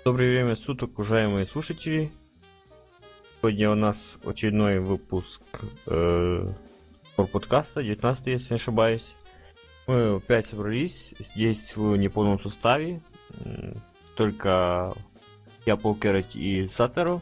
Доброе время суток, уважаемые слушатели. Сегодня у нас очередной выпуск подкаста, 19, если не ошибаюсь. Мы опять собрались здесь в неполном составе. Только я, Полкерет и Сатеро,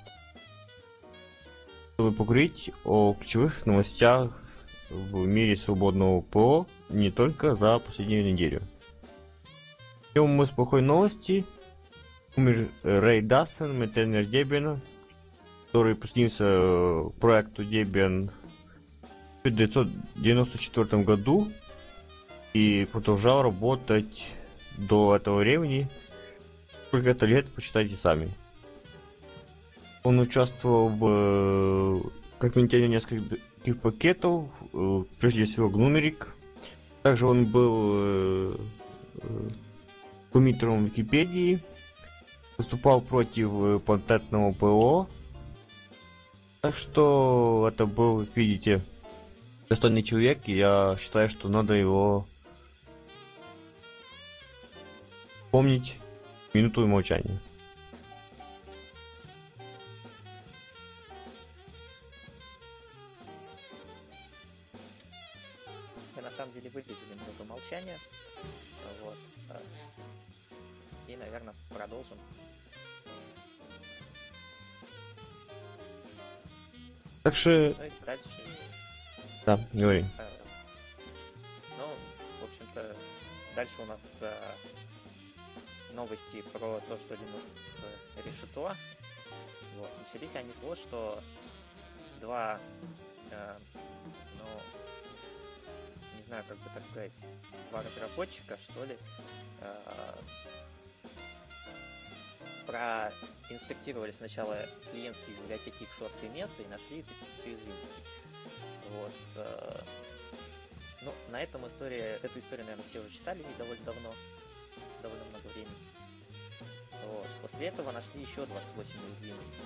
чтобы поговорить о ключевых новостях в мире свободного ПО не только за последнюю неделю. Начнем мы с плохой новости. Умер Рэй Дассен, мейнтейнер Debian, который присоединился к проекту Debian в 1994 году и продолжал работать до этого времени. Сколько это лет, почитайте сами. Он участвовал в как мейнтейнер нескольких пакетов, прежде всего Gnumeric. Также он был коммитером Википедии, выступал против патентного ПО. Так что это был, видите, достойный человек, и я считаю, что надо его помнить минуту молчания. Мы на самом деле выразили минуту молчания. Вот. И, наверное, продолжим. Так что... Ну и дальше... Да, говори. Ну, в общем-то, дальше у нас новости про то, что Linux решето. Вот. Начались они с того, что два, не знаю, как бы так сказать, два разработчика, что ли, проинспектировали сначала клиентские библиотеки Xorg и Mesa и нашли такие уязвимости. Вот. Ну, на этом эту историю, наверное, все уже читали довольно давно, довольно много времени. Вот. После этого нашли еще 28 уязвимостей.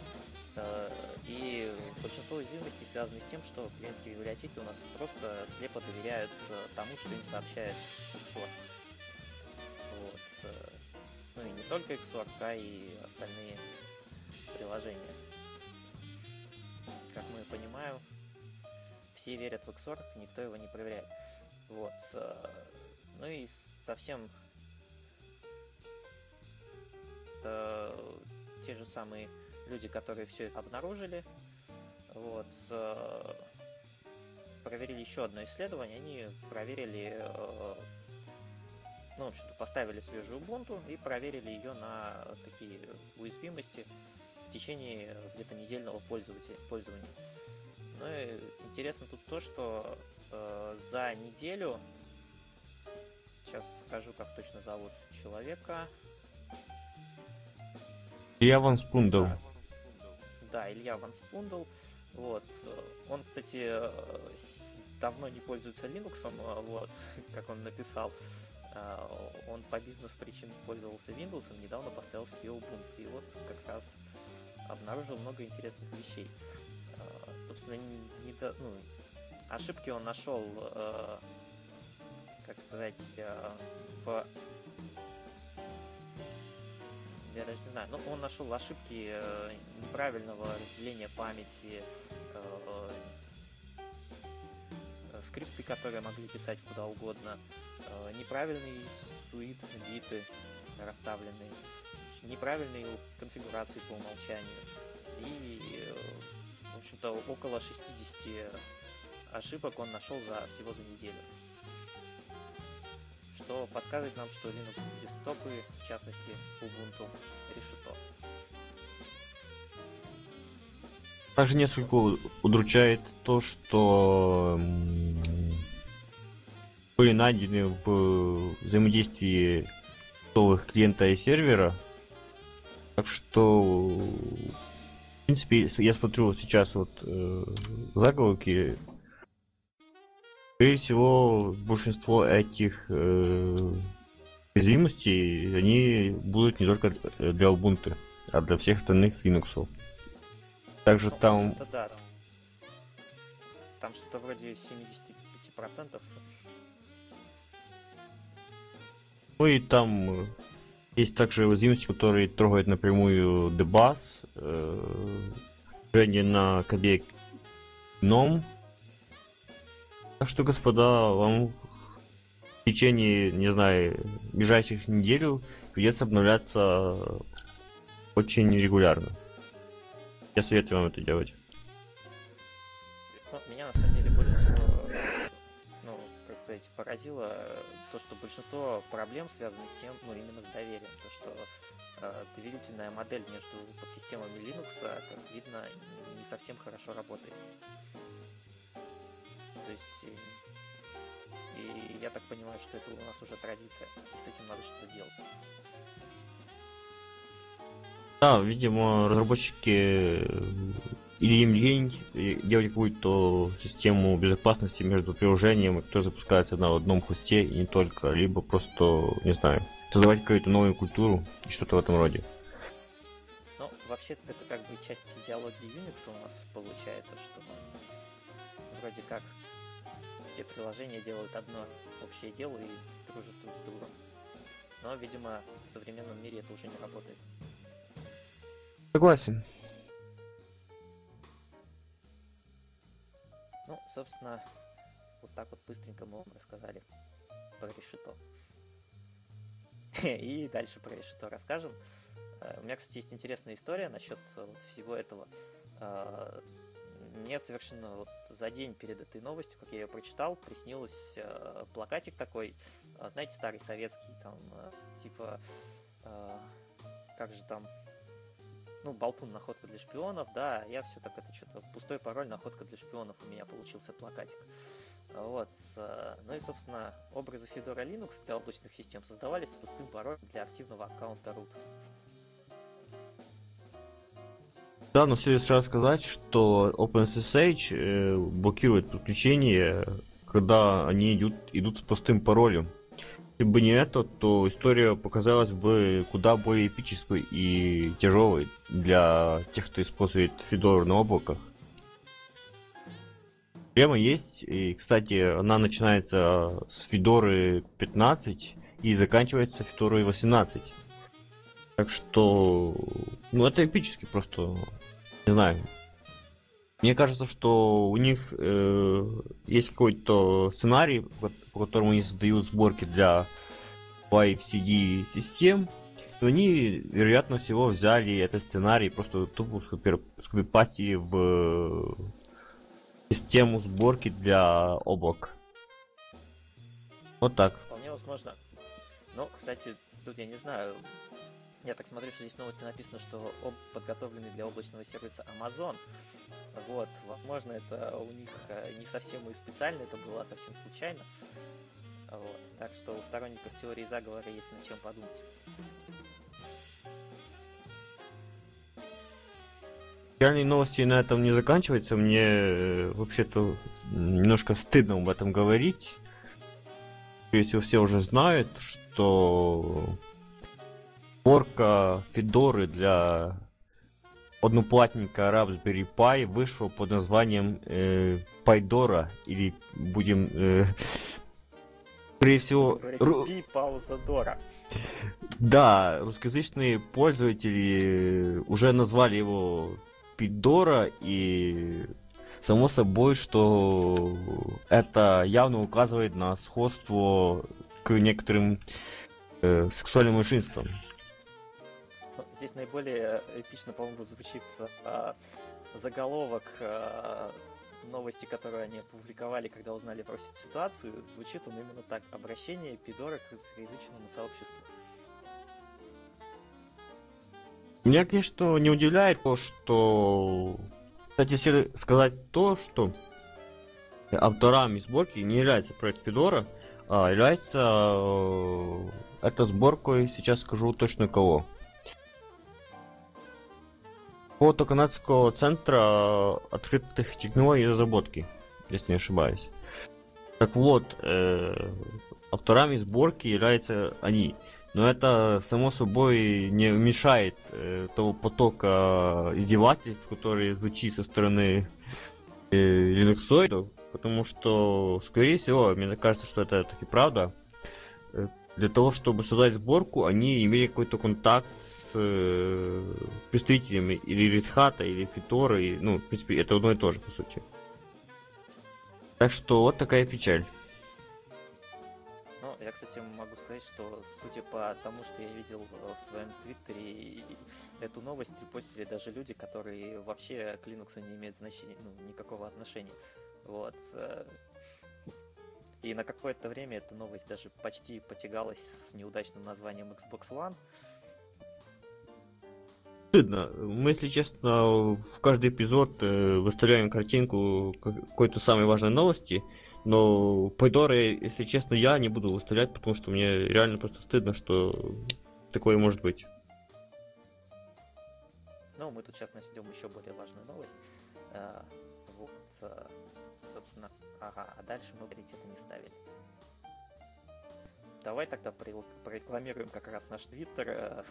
И большинство уязвимостей связаны с тем, что клиентские библиотеки у нас просто слепо доверяют тому, что им сообщает Xorg. Вот. Ну и не только Xorg, а и остальные приложения. Как мы понимаем, все верят в Xorg, никто его не проверяет. Вот. Ну и совсем те же самые люди, которые все это обнаружили, вот, проверили еще одно исследование. Они проверили, в общем-то, поставили свежую Ubuntu и проверили ее на такие уязвимости в течение где-то недельного пользования. Ну и интересно тут то, что за неделю, сейчас скажу, как точно зовут человека. Илья Ван Спундл. Да, Илья Ван Спундл. Вот. Он, кстати, давно не пользуется Linux, вот, как он написал. Он по бизнес-причинам пользовался Windows, недавно поставил себе Ubuntu. И вот как раз обнаружил много интересных вещей. Собственно, ошибки он нашел, как сказать, я даже не знаю, но он нашел ошибки неправильного разделения памяти, скрипты, которые могли писать куда угодно, неправильные суит, биты расставленные, неправильные конфигурации по умолчанию и, в общем-то, около 60 ошибок он нашел всего за неделю. Что подсказывает нам, что Linux десктопы, в частности Ubuntu, решето. Также несколько удручает то, что были найдены в взаимодействии готовых клиента и сервера. Так что, в принципе, я смотрю сейчас вот заголовки. Скорее всего, большинство этих уязвимостей, они будут не только для Ubuntu, а для всех остальных Linux. Также там... Да. Там что-то вроде 75%. Ну и там Есть также уязвимости, которые трогают напрямую debug, движение на коде GNOME. Так что, господа, вам в течение, не знаю, ближайших недель придется обновляться очень регулярно. Я советую вам это делать. Ну, меня на самом деле больше всего, ну, как сказать, поразило то, что большинство проблем связаны с тем, ну, именно с доверием. То, что доверительная модель между подсистемами Linux, как видно, не совсем хорошо работает. То есть, и я так понимаю, что это у нас уже традиция, и с этим надо что-то делать. Да, видимо, разработчики или им лень делать какую-то систему безопасности между приложением, которое запускается на одном хосте и не только, либо просто, не знаю, создавать какую-то новую культуру и что-то в этом роде. Ну, вообще-то это как бы часть идеологии Unix у нас получается, что вроде как все приложения делают одно общее дело и дружат друг с другом. Но, видимо, в современном мире это уже не работает. Согласен. Ну, собственно, вот так вот быстренько мы вам рассказали про решето. И дальше про решето расскажем. У меня, кстати, есть интересная история насчет вот всего этого. Мне совершенно вот за день перед этой новостью, как я ее прочитал, приснилось плакатик такой, знаете, старый советский, там, типа, как же там, ну, болтун, находка для шпионов, да, я все так, это что-то, пустой пароль, находка для шпионов, у меня получился плакатик. Вот, ну и, собственно, образы Fedora Linux для облачных систем создавались с пустым паролем для активного аккаунта root. Да, но все сразу сказать, что OpenSSH блокирует подключение, когда они идут с пустым паролем. Если бы не это, то история показалась бы куда более эпической и тяжелой для тех, кто использует Fedora на облаках. Проблема есть, и, кстати, она начинается с Fedora 15 и заканчивается Fedora 18. Так что, ну, это эпически просто, не знаю. Мне кажется, что у них есть какой-то сценарий, по которому они создают сборки для Live CD систем. И они, вероятно всего, взяли этот сценарий просто тупо скопипастили в систему сборки для облак. Вот так. Вполне возможно. Но, кстати, тут я не знаю. Я так смотрю, что здесь в новости написано, что подготовленный для облачного сервиса Amazon. Вот, возможно, это у них не совсем и специально, это было совсем случайно. Вот, так что у сторонников теории заговора есть над чем подумать. Реальные новости на этом не заканчиваются. Мне вообще-то немножко стыдно об этом говорить. Если все уже знают, что сборка Федоры для одноплатника Raspberry Pi вышла под названием Paidora, или будем скорее всего Пи пауза Дора. Да, русскоязычные пользователи уже назвали его Пидора, и само собой, что это явно указывает на сходство к некоторым сексуальным меньшинствам. Здесь наиболее эпично, по-моему, звучит заголовок новости, которую они опубликовали, когда узнали про ситуацию. Звучит он именно так: обращение Пидора к русскоязычному сообществу. Меня, конечно, не удивляет то, что... Кстати, если сказать то, что авторами сборки не является проект Федора, а является этой сборкой, сейчас скажу точно кого. Какого-то канадского центра открытых технологий и разработки, если не ошибаюсь. Так вот, авторами сборки являются они. Но это, само собой, не мешает того потока издевательств, который звучит со стороны линуксоидов, потому что, скорее всего, мне кажется, что это таки правда. для того, чтобы создать сборку, они имели какой-то контакт с представителями или Red Hat, или Fedora, и, ну, в принципе, это одно и то же, по сути. Так что вот такая печаль. Ну, я, кстати, могу сказать, что, судя по тому, что я видел в своем твиттере, эту новость репостили даже люди, которые вообще к Linux не имеют значения, ну, никакого отношения. Вот. И на какое-то время эта новость даже почти потягалась с неудачным названием Xbox One. Стыдно. Мы, если честно, в каждый эпизод выставляем картинку какой-то самой важной новости, но Пайдоры, если честно, я не буду выставлять, потому что мне реально просто стыдно, что такое может быть. Ну, мы тут сейчас начнем еще более важную новость. Вот, собственно, ага, а дальше мы приоритеты не ставили. Давай тогда прорекламируем как раз наш твиттер,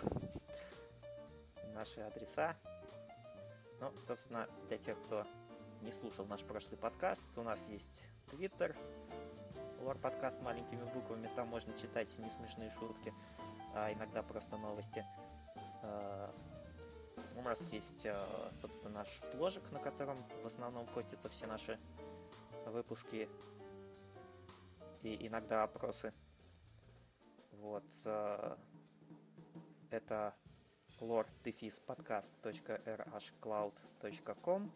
наши адреса. Ну, собственно, для тех, кто не слушал наш прошлый подкаст, у нас есть твиттер, лор-подкаст маленькими буквами, там можно читать несмешные шутки, а иногда просто новости. У нас есть, собственно, наш бложик, на котором в основном постятся все наши выпуски и иногда опросы. Вот. Это lore-podcast.rhcloud.com.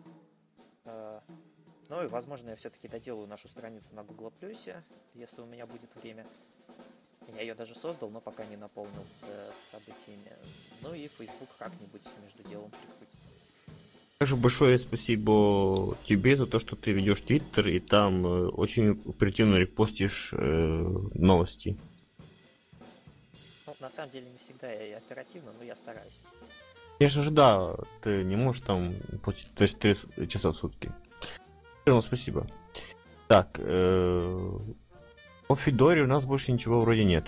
Ну и, возможно, я все-таки доделаю нашу страницу на Google+, если у меня будет время. Я ее даже создал, но пока не наполнил событиями. Ну и Facebook как-нибудь между делом прикрутится. Также большое спасибо тебе за то, что ты ведешь Твиттер и там очень оперативно репостишь новости. Ну, на самом деле не всегда я оперативно, но я стараюсь. Конечно же, да, ты не можешь там платить 24 часа в сутки. Спасибо. Так, о Федоре у нас больше ничего вроде нет.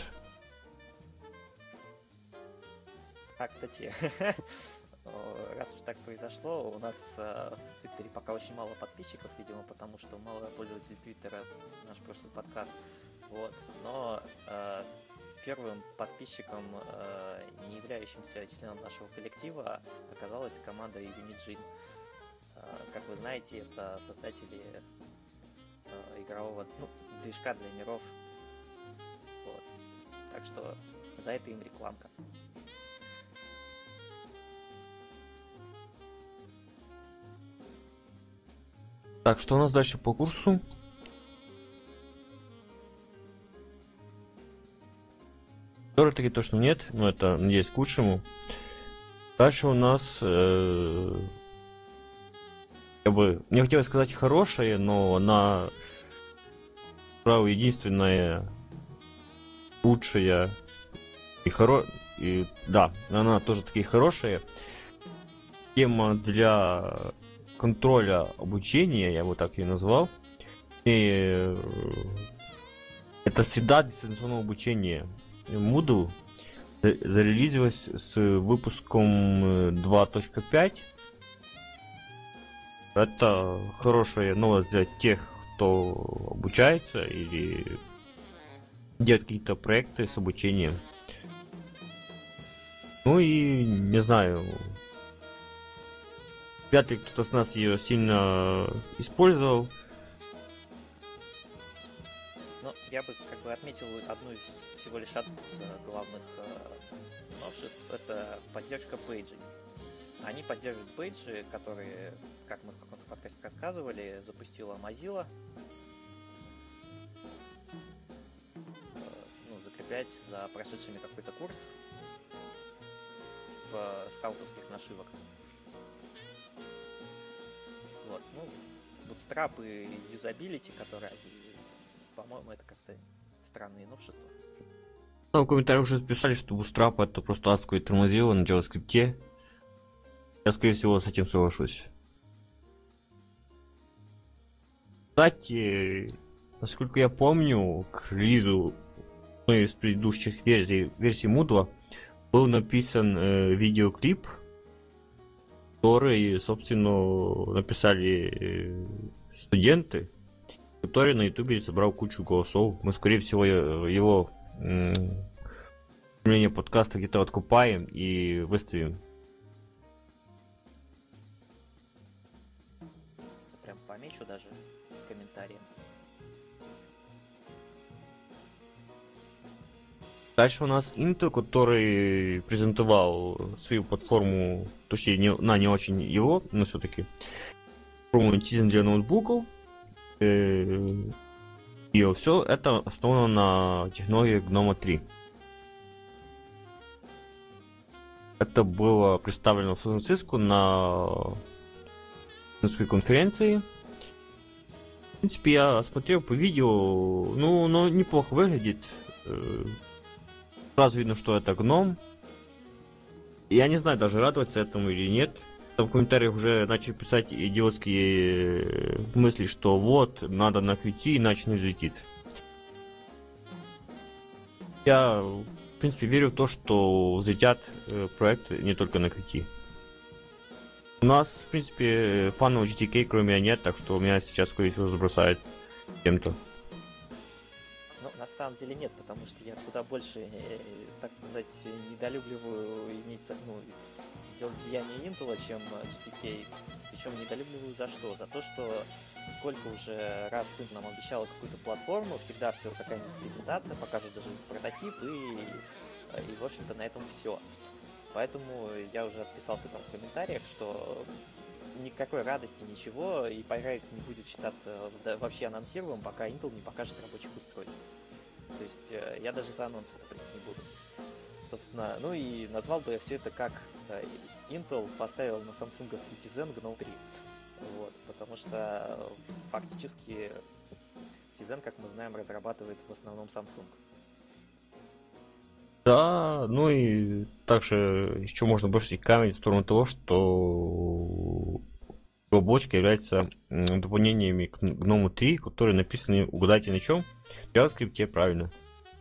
А, кстати, раз уж так произошло, у нас в Твиттере пока очень мало подписчиков, видимо, потому что мало пользователей Твиттера наш прошлый подкаст. Вот. Но первым подписчиком, не являющимся членом нашего коллектива, оказалась команда Unigine. Как вы знаете, это создатели игрового движка для миров. Вот. Так что за это им рекламка. Так, что у нас дальше по курсу? Таки точно нет, но это, надеюсь, к лучшему. Дальше у нас я бы не хотел сказать хорошая, но она, правда, единственная лучшая и да, она тоже таки хорошая. Тема для контроля обучения, я бы так ее назвал. И это среда дистанционного обучения Moodle зарелизилась с выпуском 2.5. Это хорошая новость для тех, кто обучается или делает какие-то проекты с обучением. Ну и не знаю, вряд ли кто-то с нас ее сильно использовал. Ну, я бы как бы отметил одну из всего лишь главных новшеств. Это поддержка пейджей. Они поддерживают пейджи, которые, как мы в каком-то подкасте рассказывали, запустила Mozilla. Закреплять за прошедшими какой-то курс в скаутовских нашивок. Вот, Bootstrap и юзабилити, которые, по-моему, это как-то странные новшества. В комментариях уже писали, что Bootstrap это просто адское тормозило на JavaScript. Я, скорее всего, с этим соглашусь. Кстати, насколько я помню, к релизу одной из предыдущих версий Moodle был написан видеоклип, который, собственно, написали студенты, который на ютубе собрал кучу голосов. Мы, скорее всего, его мнение подкаста где-то откупаем и выставим. Прям помечу даже комментарием. Дальше у нас Intel, который презентовал свою платформу, точнее, не очень его, но все-таки платформу Tizen для ноутбуков. И все это основано на технологии GNOME 3. Это было представлено в Сан-Франциско на конференции. В принципе, я смотрел по видео, ну, оно неплохо выглядит. Сразу видно, что это гном. Я не знаю, даже радоваться этому или нет. Там в комментариях уже начали писать идиотские мысли, что вот, надо на QT, иначе не взлетит. Я, в принципе, верю в то, что взлетят проекты не только на QT. У нас, в принципе, фанов GTK кроме меня нет, так что меня сейчас, скорее всего, забросает кем-то. Ну, на самом деле нет, потому что я куда больше, так сказать, недолюбливаю делать деяния Intel, чем GTK. Причем недолюбливаю за что? За то, что сколько уже раз сын нам обещал какую-то платформу, всегда все какая-нибудь презентация, покажет даже прототип, и в общем-то, на этом все. Поэтому я уже отписался там в комментариях, что никакой радости, ничего, и проект не будет считаться вообще анонсируемым, пока Intel не покажет рабочих устройств. То есть я даже за анонс не буду. Собственно, ну и назвал бы я все это как Intel поставил на самсунговский Tizen GNOME 3. Вот, потому что фактически Tizen, как мы знаем, разрабатывает в основном Samsung. Да, ну и также еще можно бросить камень в сторону того, что облачка являются дополнениями к GNOME 3, которые написаны, угадайте на чем? В JavaScript, правильно.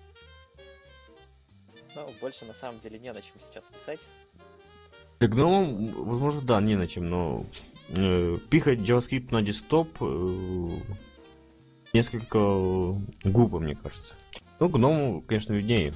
Ну, больше на самом деле не на чем сейчас писать. Для GNOME, возможно, да, не на чем, но пихать JavaScript на десктоп несколько глупо, мне кажется. Ну, GNOME, конечно, виднее.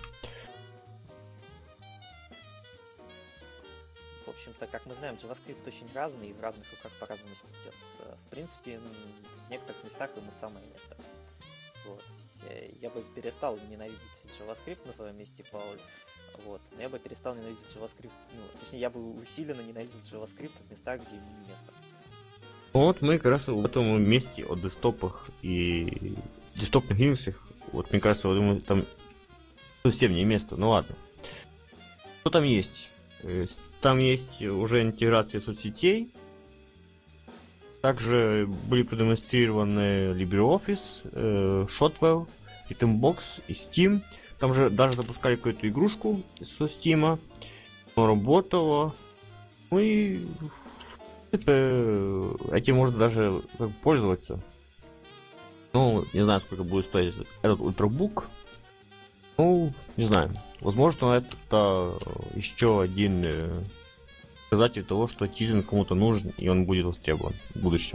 В общем-то, как мы знаем, JavaScript очень разный и в разных руках по-разному идет. В принципе, в некоторых местах ему самое место. Вот. Я бы перестал ненавидеть JavaScript на твоем месте, Пауль. Вот. Но я бы перестал ненавидеть JavaScript. Точнее, я бы усиленно ненавидел JavaScript в местах, где ему не место. Вот мы как раз в этом месте о десктопах и десктопных Linux. Вот мне кажется, я думаю, там совсем не место. Ну ладно. Что там есть? Там есть уже интеграция соцсетей. Также были продемонстрированы LibreOffice, Shotwell, Itembox и Steam. Там же даже запускали какую-то игрушку со Steam. Но работала. Ну и этим можно даже пользоваться. Ну, не знаю, сколько будет стоить этот ультрабук. Ну, не знаю. Возможно, это еще один показатель того, что Tizen кому-то нужен, и он будет востребован в будущем.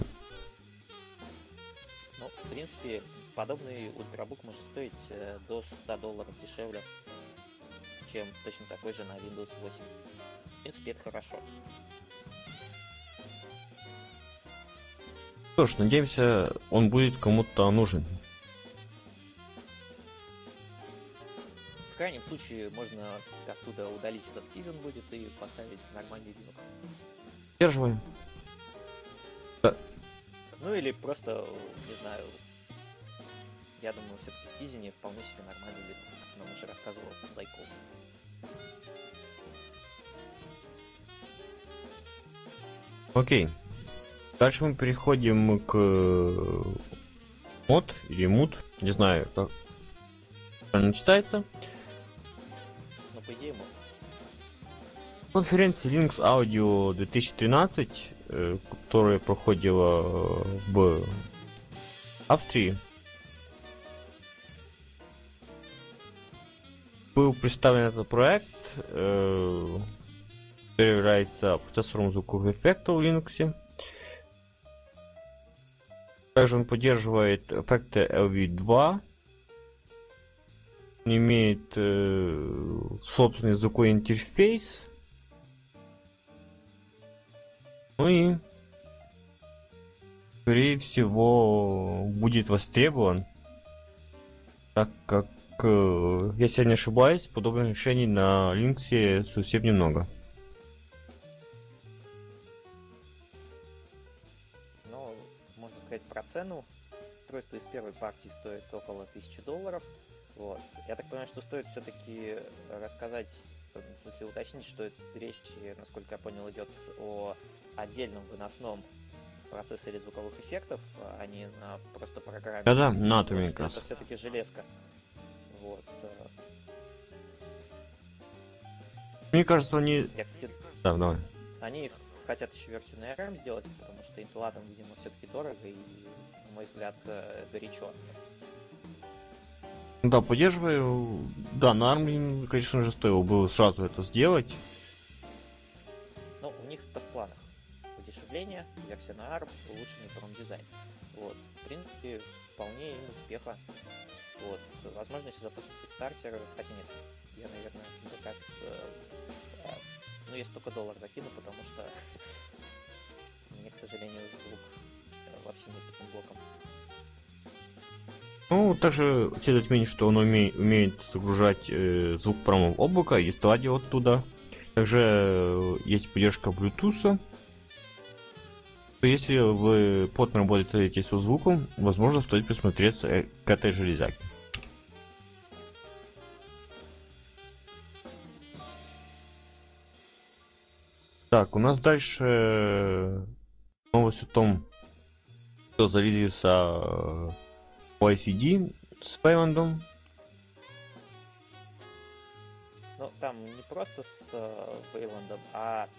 Ну, в принципе, подобный ультрабук может стоить до $100 дешевле, чем точно такой же на Windows 8. В принципе, это хорошо. Что ж, надеемся, он будет кому-то нужен. В крайнем случае можно оттуда удалить этот Tizen будет и поставить нормальный Linux. Поддерживаем. Да. Ну или просто, не знаю, я думаю, все-таки в Tizen вполне себе нормальный Linux, как нам уже рассказывал Дайков. Окей. Дальше мы переходим к мод или муд, не знаю, как правильно читается. Но по идее мод. Конференция Linux Audio 2013, которая проходила в Австрии, был представлен этот проект, который является процессором звуковых эффектов в Linux. Также он поддерживает эффекты LV2. имеет собственный звуковой интерфейс. Ну и, скорее всего, будет востребован, так как, если я не ошибаюсь, подобных решений на Linux совсем немного. Но, можно сказать, про цену. Устройство из первой партии стоит около $1000. Вот. Я так понимаю, что стоит все-таки рассказать, в смысле уточнить, что речь, насколько я понял, идет о отдельном выносном процессоре звуковых эффектов, а не на просто программе. Да-да, на Atomic как раз. Это все-таки железка. Вот. Мне кажется, они... Я, кстати, Да, давай. они хотят еще версию на ARM сделать, потому что Intel Atom, видимо, все-таки дорого и, на мой взгляд, горячо. Да, поддерживаю. Да, на ARM, конечно же, стоило бы сразу это сделать. Ну, у них это в планах. Удешевление, версия на ARM, улучшенный дизайн. Вот. В принципе, вполне им успеха. Вот. Возможно, если запустить Kickstarter, хотя нет, я, наверное, как... ну, если только доллар закину, потому что мне, к сожалению, звук вообще не таким блоком. Ну, также следует отметить, что он умеет загружать звук прямо в облако и доставать его оттуда. Также есть поддержка Bluetooth. Если вы плотно работаете со звуком, возможно, стоит присмотреться к этой железяке. Так, у нас дальше новость о том, что зарелизился YCD с Wayland. Ну, там не просто с Wayland, а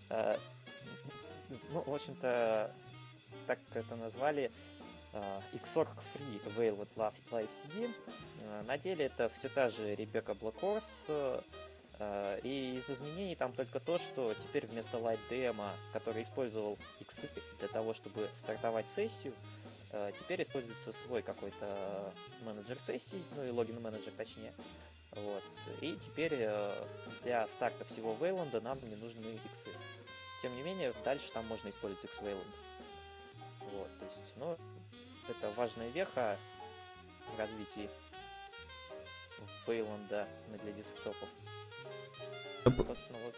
ну, в общем-то, так это назвали, Xorg Free Wayland Live CD. На деле это все та же Rebecca Blackhorse, и из изменений там только то, что теперь вместо Light Demo, который использовал X для того, чтобы стартовать сессию, теперь используется свой какой-то менеджер сессий, ну и логин менеджер точнее. Вот. И теперь для старта всего Wayland нам не нужны иксы. Тем не менее, дальше там можно использовать X-Wayland. Вот, то есть, ну, это важная веха в развитии Wayland для десктопов. Собственно, вот.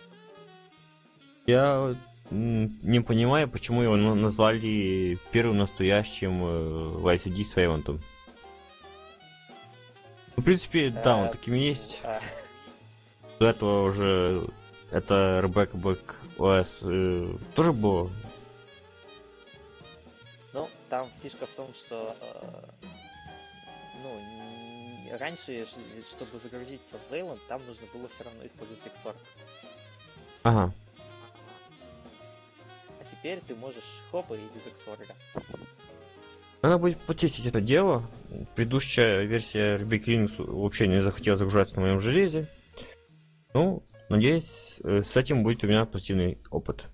Я не понимаю, почему его назвали первым настоящим YCD с Wayland. В принципе, да, он такими есть. До этого уже это Rebecca Black OS тоже было. Ну, там фишка в том, что ну, раньше, чтобы загрузиться в Wayland, там нужно было все равно использовать Xorg. Ага. А теперь ты можешь хопа и без Xorg. Надо будет потестить это дело. Предыдущая версия Rebecca Linux вообще не захотела загружаться на моем железе. Ну, надеюсь, с этим будет у меня позитивный опыт.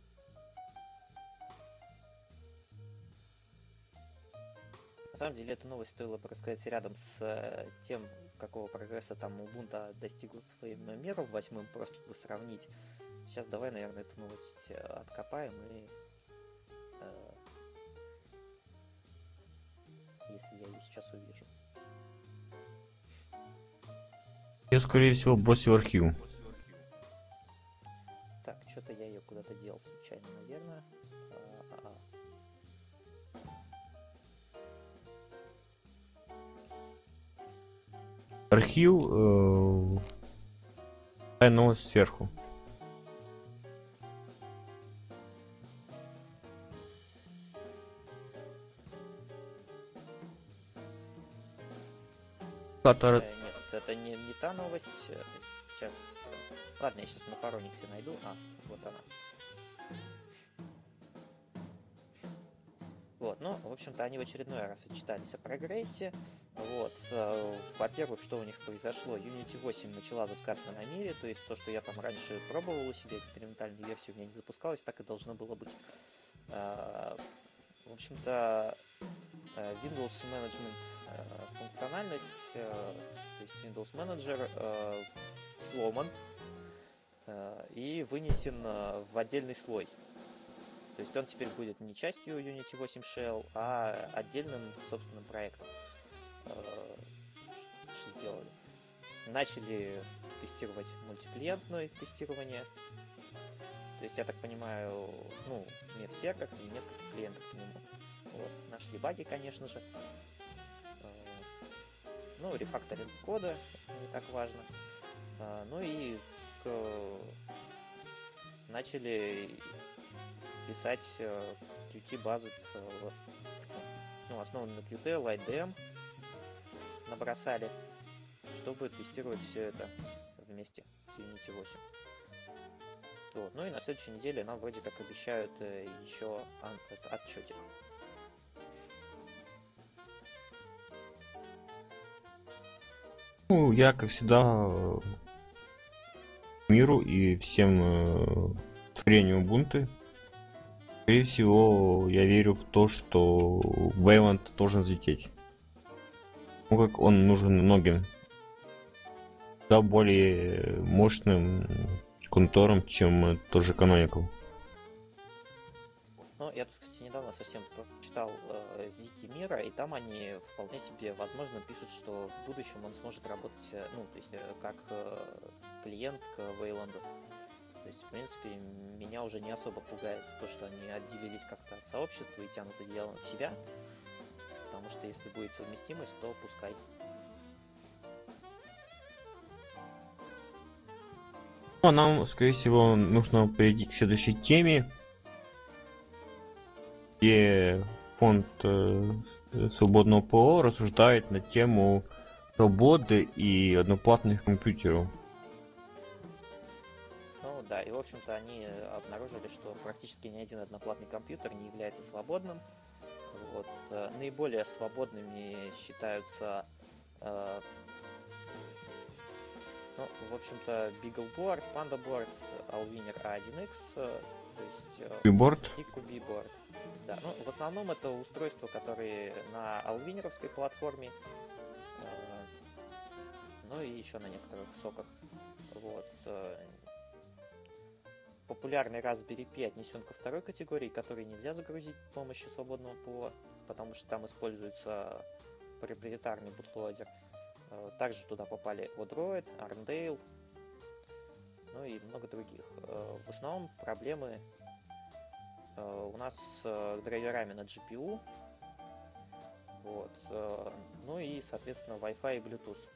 На самом деле, эту новость стоило бы рассказать рядом с тем, какого прогресса там Ubuntu достигла своим миром 8, просто чтобы сравнить. Сейчас давай, наверное, эту новость откопаем и если я ее сейчас увижу. Я, скорее всего, бросил в архив. Так, что-то я ее куда-то делал случайно, наверное. Архив новость сверху. Нет, это не та новость. Сейчас. Ладно, я сейчас на Фарониксе найду. Вот она. Вот, ну, в общем-то, они в очередной раз отчитались о прогрессе. Вот, во-первых, что у них произошло? Unity 8 начала запускаться на мире, то есть то, что я там раньше пробовал у себя, экспериментальную версию у меня не запускалась, так и должно было быть. В общем-то, Windows Management функциональность, то есть Windows Manager сломан и вынесен в отдельный слой. То есть он теперь будет не частью Unity 8 Shell, а отдельным собственным проектом. Что сделали? Начали тестировать мультиклиентное тестирование. То есть, я так понимаю, мир сервер и несколько клиентов к нему. Вот. Нашли баги, конечно же. Рефакторинг кода не так важно. И начали писать Qt-базы, основанные на Qt, LightDM набросали, чтобы тестировать все это вместе с Unity 8. Вот. И на следующей неделе нам вроде как обещают еще отчетик. Я, как всегда, миру и всем творению Ubuntu. Скорее всего, я верю в то, что Wayland должен взлететь. Как он нужен многим. Да, более мощным конторам, чем тот же Canonical. Я тут, кстати, недавно совсем прочитал вики мира, и там они вполне себе, возможно, пишут, что в будущем он сможет работать, как клиент к Wayland. То есть, в принципе, меня уже не особо пугает то, что они отделились как-то от сообщества и тянут это дело на себя. Потому что если будет совместимость, то пускай. Нам, скорее всего, нужно перейти к следующей теме, где фонд свободного ПО рассуждает на тему свободы и одноплатных компьютеров. Да, и в общем-то они обнаружили, что практически ни один одноплатный компьютер не является свободным. Вот. Наиболее свободными считаются в общем-то BeagleBoard, PandaBoard, Allwinner A1X, то есть и QBoard. Да, в основном это устройства, которые на Allwinner'овской платформе, и еще на некоторых соках. Вот. Популярный Raspberry Pi отнесен ко второй категории, который нельзя загрузить с помощью свободного ПО, потому что там используется проприетарный бутлодер. Также туда попали Odroid, Arndale, и много других. В основном проблемы у нас с драйверами на GPU, вот, и, соответственно, Wi-Fi и Bluetooth.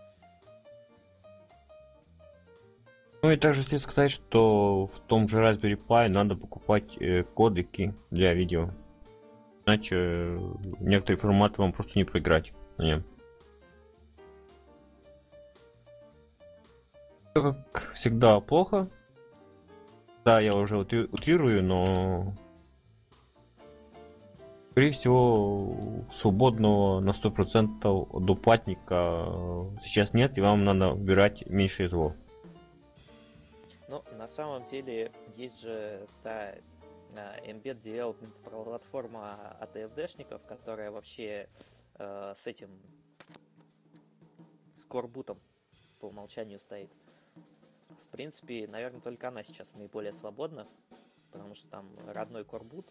И также следует сказать, что в том же Raspberry Pi надо покупать кодеки для видео. Иначе некоторые форматы вам просто не проиграть на нем. Как всегда плохо. Да, я уже утрирую, но скорее всего свободного на 100% доплатника сейчас нет, и вам надо выбирать меньшее зло. На самом деле есть же та Embed Development платформа от AFD-шников, которая вообще с корбутом по умолчанию стоит. В принципе, наверное, только она сейчас наиболее свободна, потому что там родной корбут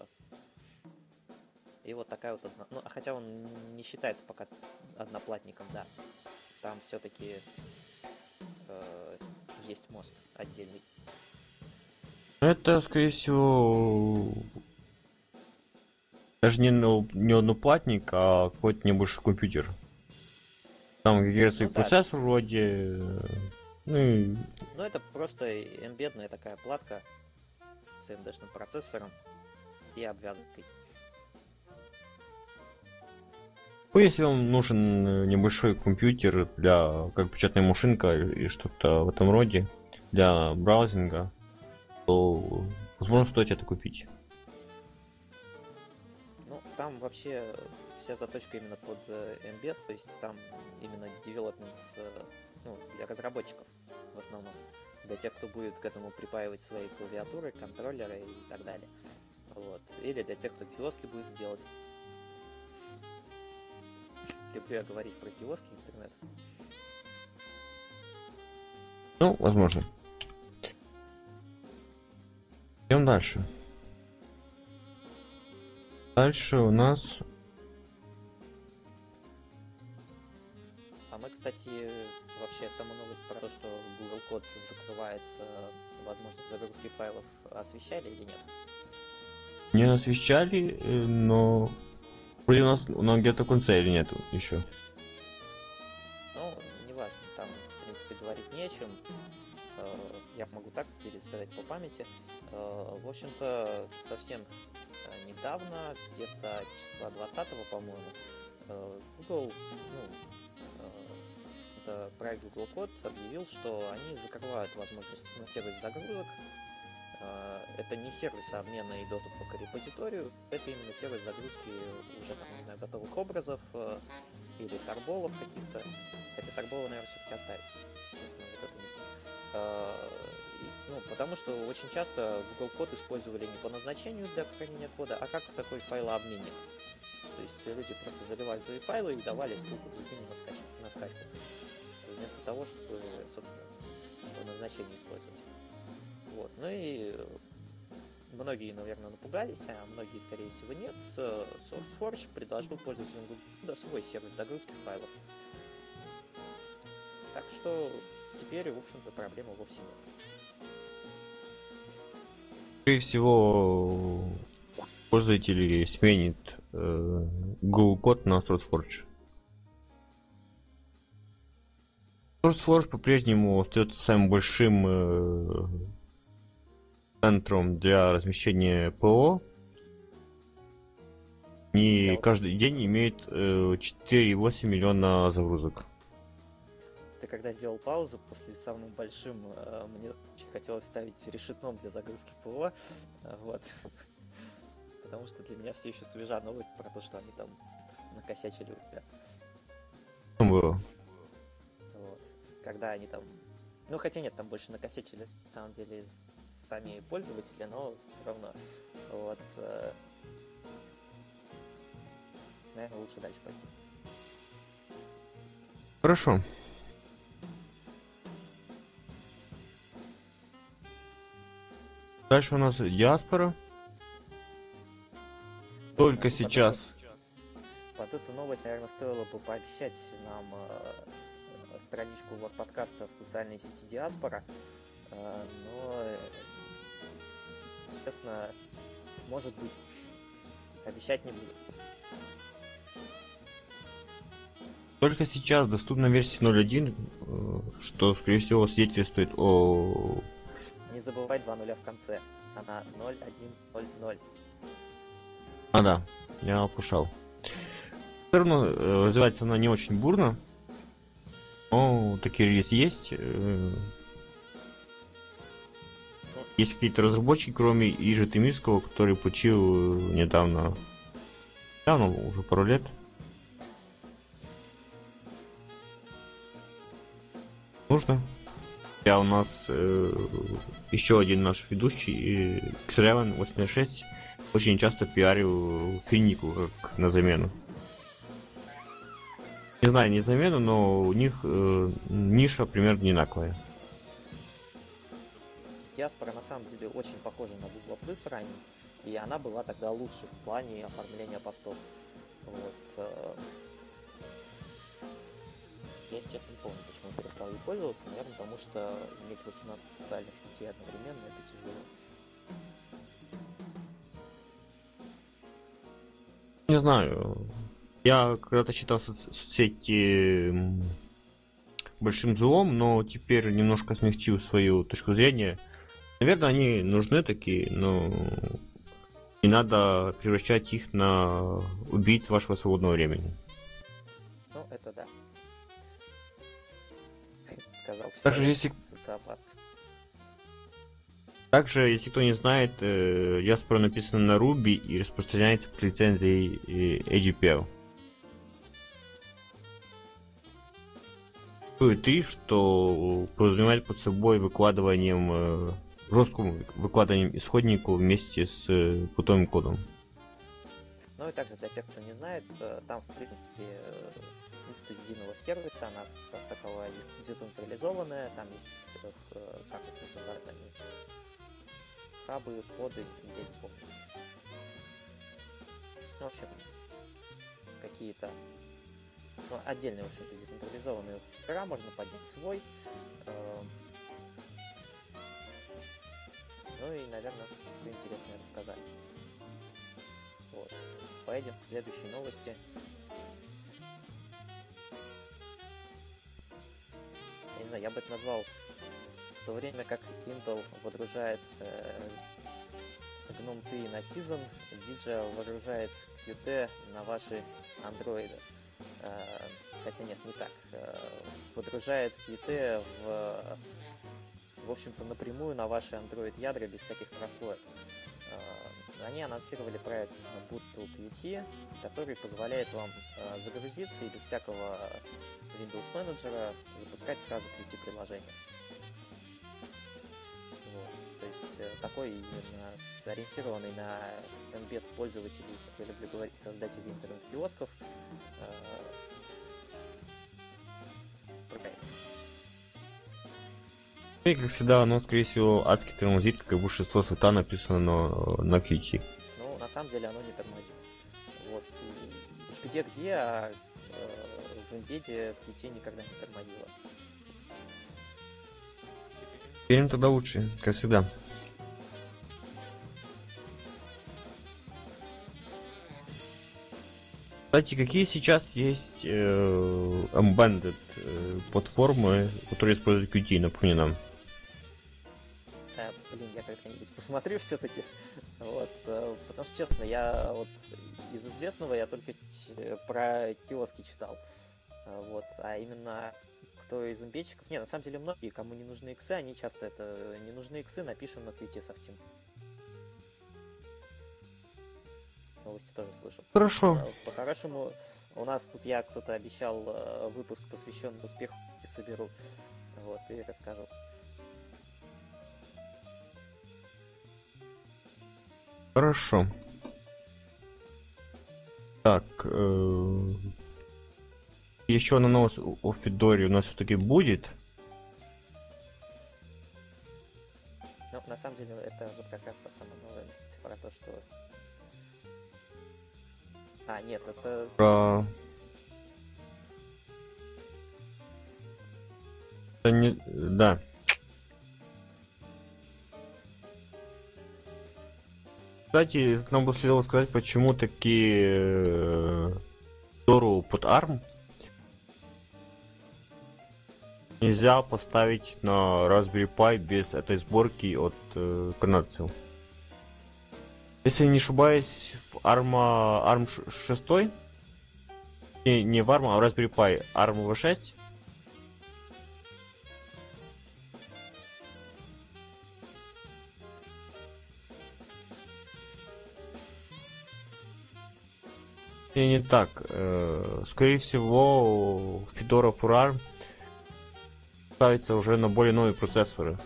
и вот такая вот хотя он не считается пока одноплатником, да. Там все-таки есть мост отдельный. Это, скорее всего, даже не одноплатник, а какой-то небольшой компьютер. Там какие-то процессор вроде. Это просто эмбедная такая платка с AMD-шным процессором и обвязкой. Если вам нужен небольшой компьютер как печатная машинка и что-то в этом роде для браузинга, то возможно стоит это купить. Там вообще вся заточка именно под Embed, то есть там именно development для разработчиков в основном, для тех, кто будет к этому припаивать свои клавиатуры, контроллеры и так далее. Вот. Или для тех, кто киоски будет делать. люблю я говорить про киоски интернет. Ну, возможно. Идем дальше. Дальше у нас... А мы, кстати, вообще саму новость про то, что Google Code закрывает возможность загрузки файлов, освещали или нет? Не освещали, но... Вроде у нас где-то конца или нету еще. Ну, неважно, там, в принципе, говорить не о чем. Я могу так пересказать по памяти. В общем-то, совсем недавно, где-то числа 20-го, по-моему, Google, это проект Google Code объявил, что они закрывают возможность монтировать загрузок. Это не сервис обмена и доступа к репозиторию, это именно сервис загрузки уже, там, не знаю, готовых образов или тарболов каких-то. Хотя тарболы, наверное, все-таки оставить. Честно, вот это не... потому что очень часто Google Code использовали не по назначению для хранения кода, а как такой файлообменник. То есть люди просто заливали свои файлы и давали ссылку другим на скачку. Вместо того, чтобы, собственно, по назначению использовать. Вот. Ну и многие, наверное, напугались, а многие, скорее всего, нет. SourceForge предложил пользователям Google свой сервис загрузки файлов. Так что теперь, в общем-то, проблема вовсе нет. Скорее всего, пользователи сменит Google Code на SourceForge. SourceForge по-прежнему остается самым большим центром для размещения ПО. И каждый день имеет 4,8 миллиона загрузок. Ты когда сделал паузу после самым большим, мне очень хотелось ставить решетном для загрузки ПО. Вот. Потому что для меня все еще свежа новость про то, что они там накосячили у тебя. Что было? Вот. Когда они там... Ну, хотя нет, там больше накосячили, на самом деле, сами пользователи, но все равно. Вот. Наверное, лучше дальше пойти. Хорошо. Дальше у нас диаспора. Только сейчас. Под эту новость, наверное, стоило бы пообещать нам страничку вот подкаста в социальной сети Диаспора. Но, честно, может быть, обещать не буду. Только сейчас доступна версия 0.1, что, скорее всего, свидетельствует о... Не забывай 2 нуля в конце. Она 0.1.0.0. А, да, я опушал. Все равно развивается она не очень бурно. Но такие релизы есть. Есть какие-то разработчики, кроме Ижи Темирского, который получил недавно, уже пару лет. Нужно. Я у нас еще один наш ведущий, Xraven 86, очень часто пиарил Финику как на замену. Не знаю, не замену, но у них ниша примерно одинаковая. Диаспора на самом деле очень похожа на Google Plus ранее, и она была тогда лучше в плане оформления постов. Вот. Я, честно, не помню, почему я перестал ей пользоваться. Наверное, потому что иметь 18 социальных сетей одновременно — это тяжело. Не знаю. Я когда-то считал соцсети большим злом, но теперь немножко смягчил свою точку зрения. Наверное, они нужны такие, но не надо превращать их на убийц вашего свободного времени. Ну, это да. Сказал Также, если... социопат. Также, если кто не знает, Diaspora написано на Ruby и распространяется по лицензии AGPL. И что подразумевает под собой выкладыванием жестким выкладыванием исходнику вместе с путовым кодом. Ну и также для тех, кто не знает, там, в принципе, нет единого сервиса, она как таковая децентрализованная, там есть, как это называют они, хабы, поды, я не помню. В общем, какие-то отдельные, в общем-то, децентрализованные игра, можно поднять свой. Ну и, наверное, все интересное рассказали. Вот. Поедем к следующей новости. Я не знаю, я бы это назвал в то время, как Intel водружает GNOME 3 на Tizen, DJ водружает Qt на ваши андроиды. Хотя нет, не так. Водружает Qt в общем-то, напрямую на ваши Android ядра без всяких прослоек. Они анонсировали проект Ubuntu Qt, который позволяет вам загрузиться и без всякого Windows менеджера запускать сразу Qt приложение. Вот. То есть такой именно ориентированный на Embed пользователей, как я люблю говорить, создателей интернет-киосков. И, как всегда, оно, скорее всего, адски тормозит, как большинство софта написано на Qt. Ну, на самом деле, оно не тормозит. Вот. И где-где, а в Embedded Qt никогда не тормозило. Теперь тогда лучше, как всегда. Кстати, какие сейчас есть embedded платформы, которые используют Qt, напомню нам? Блин, я как-нибудь посмотрю все-таки. Вот, потому что, честно, я вот из известного я только про киоски читал. Вот, а именно кто из эмбедчиков... Не, на самом деле многие, кому не нужны иксы, они часто это не нужны иксы, напишем на Qt совтим. Новости тоже слышал. Хорошо. По-хорошему, у нас тут кто-то обещал выпуск, посвященный успеху, и соберу. Вот, и расскажу. Хорошо. Так, еще одна новость о Федоре у нас все-таки будет. Ну, на самом деле, это вот как раз та самая новость про то, что... А, нет, это... Про... Это не... Да. Кстати, нам бы следовало сказать, почему такие Федору под ARM нельзя поставить на Raspberry Pi без этой сборки от канадцев. Если не ошибаюсь, в ARM 6, не в ARM, а в Raspberry Pi ARM V6, и не так. Скорее всего, Fedora for ARM ставится уже на более новые процессоры.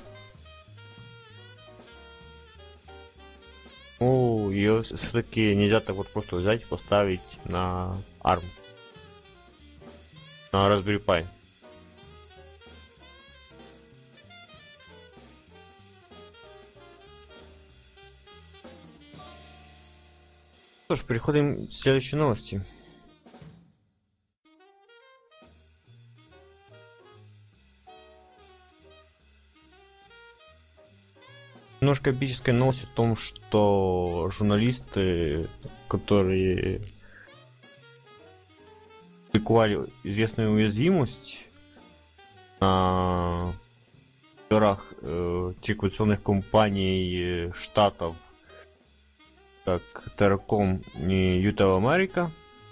Ну, ее все-таки нельзя так вот просто взять и поставить на ARM. На Raspberry Pi. Что ж, переходим к следующей новости. Немножко эпическая новость о том, что журналисты, которые публиковали известную уязвимость на серверах телекоммуникационных компаний штатов, как Terracom и Utah America,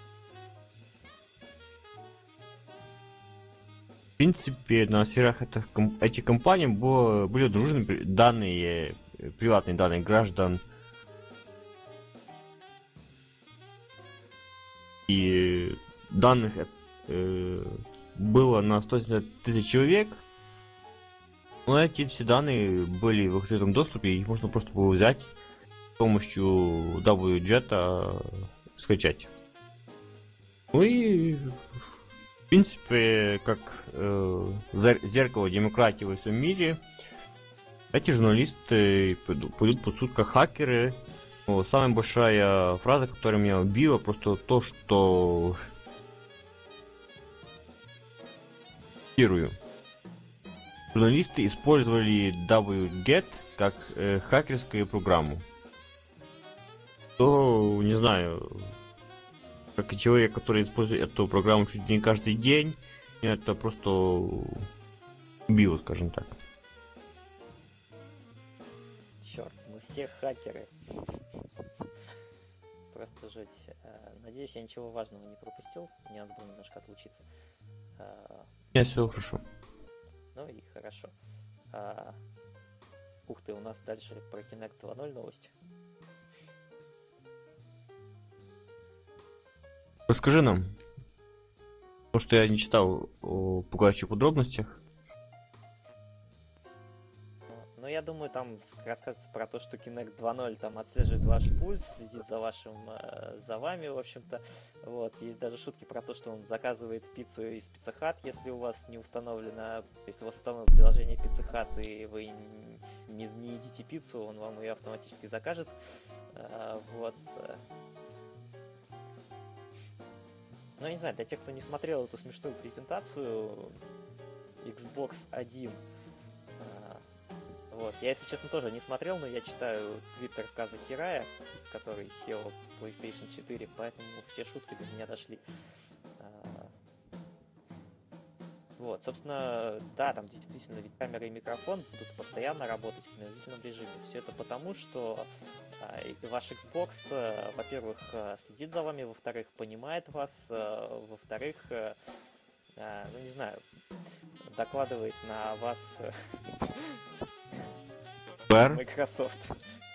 в принципе, на серверах этих компаний были обнаружены данные, приватные данные граждан. И данных было на 170 тысяч человек. Но эти все данные были в открытом доступе, их можно просто было взять с помощью WJet скачать. Ну и, в принципе, как зеркало демократии во всем мире, эти журналисты пойдут под суд как хакеры. Но самая большая фраза, которая меня убила, просто то, что... Цитирую. Журналисты использовали wget как хакерскую программу. То, не знаю, как и человек, который использует эту программу чуть не каждый день, это просто убило, скажем так. Черт, мы все хакеры. Просто жуть. Надеюсь, я ничего важного не пропустил. Мне надо было немножко отлучиться. У меня все хорошо. Ну и хорошо. Ух ты, у нас дальше про Kinect 2.0 новости. Расскажи нам, потому что я не читал о пугающих подробностях. Ну, я думаю, там рассказывается про то, что Kinect 2.0 там отслеживает ваш пульс, следит за вами, в общем-то. Вот. Есть даже шутки про то, что он заказывает пиццу из Pizza Hut, если у вас не установлено, если у вас установлено приложение Pizza Hut, и вы не едите пиццу, он вам ее автоматически закажет. Вот. Ну, не знаю, для тех, кто не смотрел эту смешную презентацию Xbox One, вот. Я, если честно, тоже не смотрел, но я читаю твиттер Каза Хирая, который SEO PlayStation 4, поэтому все шутки до меня дошли. Вот, собственно, да, там действительно ведь камера и микрофон будут постоянно работать в кинезическом режиме. Все это потому, что ваш Xbox, во-первых, следит за вами, во-вторых, понимает вас, во-вторых, ну не знаю, докладывает на вас Microsoft.